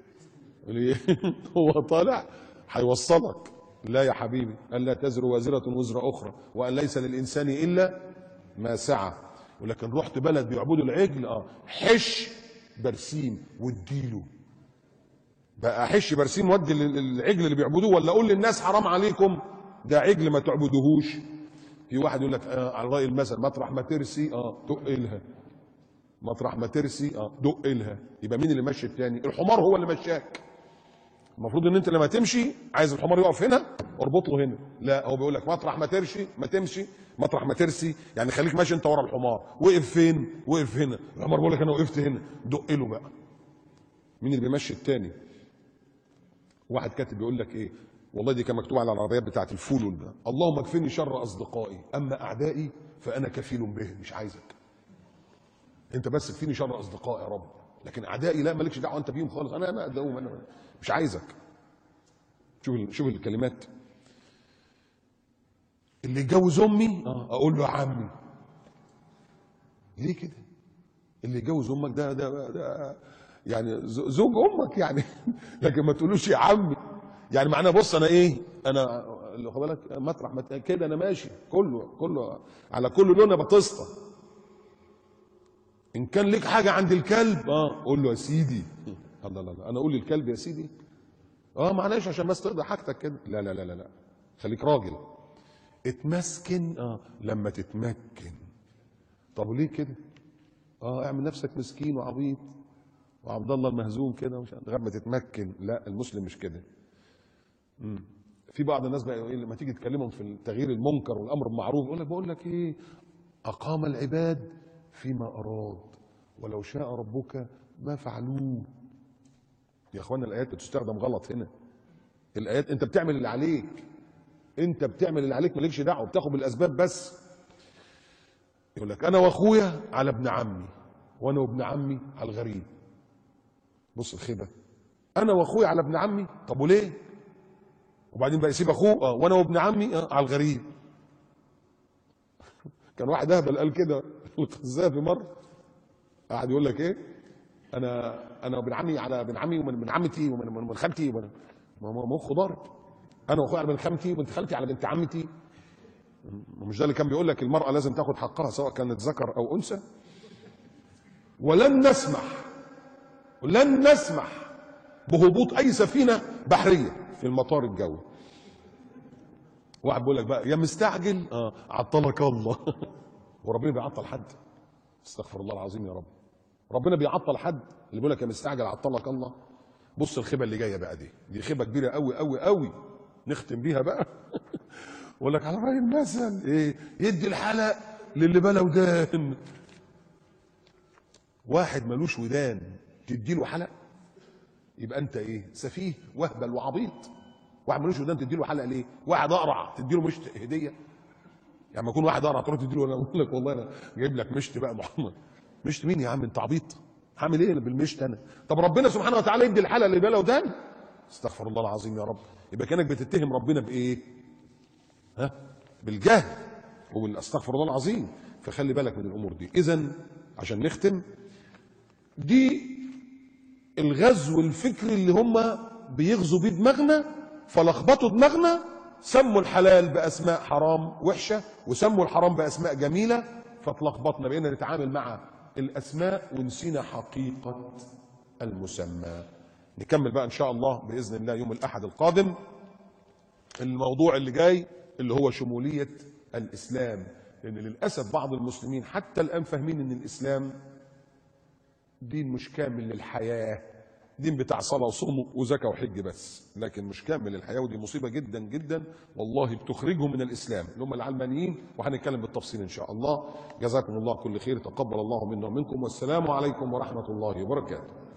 هو طالع هيوصلك. لا يا حبيبي، الا تزر وازره وزر اخرى، وان ليس للانسان الا ما سعى. ولكن رحت بلد بيعبدوا العجل، حش برسيم واديله. بقى حش برسيم ودي العجل اللي بيعبدوه، ولا اقول للناس حرام عليكم ده عجل ما تعبدوهوش. في واحد يقول لك على راي المثل، مطرح ما ترسي دق لها، مطرح ما ترسي دق لها. يبقى مين اللي مشي الثاني؟ الحمار هو اللي مشاك. المفروض ان انت لما تمشي عايز الحمار يقف هنا اربط له هنا، لا، هو بيقول لك مطرح ما ترشي ما تمشي، مطرح ما ترسي يعني خليك ماشي انت ورا الحمار. وقف فين؟ وقف هنا. الحمار بيقول لك انا وقفت هنا، دق له بقى. مين اللي بيمشي الثاني؟ واحد كاتب بيقول لك ايه، والله دي كان مكتوب على العربيات بتاعت الفول ده، اللهم اكفني شر اصدقائي، اما اعدائي فانا كفيل بهم. مش عايزك انت بس، تكفيني شر اصدقائي يا رب، لكن اعدائي لا، مالكش دعوه انت بيهم خالص. انا اداهم، انا مش عايزك. شوف الكلمات. اللي يجوز امي اقول له يا عمي. ليه كده؟ اللي يجوز امك ده يعني زوج امك يعني لكن ما تقولوش يا عمي. يعني معناه بص انا ايه، انا خد بالك مطرح ما كده انا ماشي كله على كل لون بطسطه. ان كان ليك حاجه عند الكلب قول له يا سيدي. الله لا لا، انا اقول للكلب يا سيدي؟ معلش عشان بس تقضي حاجتك كده. لا لا لا لا لا، خليك راجل. اتمسكن لما تتمكن. طب ليه كده؟ اعمل نفسك مسكين وعبيط وعبد الله المهزوم كده مش لغايه ما تتمكن. لا، المسلم مش كده. في بعض الناس بقى لما تيجي تكلمهم في تغيير المنكر والامر بالمعروف يقول لك بقول لك ايه، اقام العباد فيما اراد ولو شاء ربك ما فعلوه. يا اخوانا الايات بتستخدم غلط هنا. الايات انت بتعمل اللي عليك، انت بتعمل اللي عليك، مالكش دعوه، بتاخد بالاسباب بس. يقول لك انا واخويا على ابن عمي، وانا وابن عمي على الغريب. بص الخيبه، انا واخويا على ابن عمي. طب وليه؟ وبعدين بقى يسيب اخوه وانا وابن عمي على الغريب. كان واحد اهبل قال كده القذافي مره، قاعد يقول لك ايه، انا وابن عمي على ابن عمي ومن عمتي ومن خالتي، مخه ضارب. انا واخويا على بنت خالتي وبنت خالتي على بنت عمتي. مش ده اللي كان بيقول لك المراه لازم تاخد حقها سواء كانت ذكر او انثى؟ ولن نسمح بهبوط اي سفينه بحريه في المطار الجوي. واحد بيقول لك بقى يا مستعجل عطلك الله وربنا بيعطل حد؟ استغفر الله العظيم يا رب. ربنا بيعطل حد؟ اللي بيقول لك يا مستعجل عطلك الله. بص الخيبه اللي جايه بقى، دي خيبه كبيره قوي قوي قوي، نختم بيها بقى يقول لك على راي المثل ايه، يدي الحلق للي بلا ودان. واحد ملوش ودان تدي له حلق؟ يبقى انت ايه، سفيه وهبل وعبيط. واحد ملوش ودان تدي له حلق ليه؟ واحد اقرع تدي له مشط هديه؟ يعني ما يكون واحد قرع تروح تديله، وانا اقول لك والله انا جايب لك مشت بقى محمد. مشت مين يا عم انت عبيط؟ هعمل ايه بالمشت انا؟ طب ربنا سبحانه وتعالى يدي الحلقه اللي بلا ودان. استغفر الله العظيم يا رب. يبقى كانك بتتهم ربنا بايه؟ ها؟ بالجهل والاستغفر الله العظيم. فخلي بالك من الامور دي. اذا عشان نختم، دي الغزو الفكري اللي هم بيغزوا بيه دماغنا، فلخبطوا دماغنا، سموا الحلال باسماء حرام وحشه وسموا الحرام باسماء جميله، فتلخبطنا بقينا نتعامل مع الاسماء ونسينا حقيقه المسمى. نكمل بقى ان شاء الله باذن الله يوم الاحد القادم الموضوع اللي جاي اللي هو شموليه الاسلام، لان للاسف بعض المسلمين حتى الان فاهمين ان الاسلام دين مش كامل للحياه، دين بتاع صلاه وصوم وزكاه وحج بس، لكن مش كامل للحياه، ودي مصيبه جدا جدا والله بتخرجهم من الاسلام اللي هم العلمانيين، وهنتكلم بالتفصيل ان شاء الله. جزاكم الله كل خير، تقبل الله منا ومنكم، والسلام عليكم ورحمه الله وبركاته.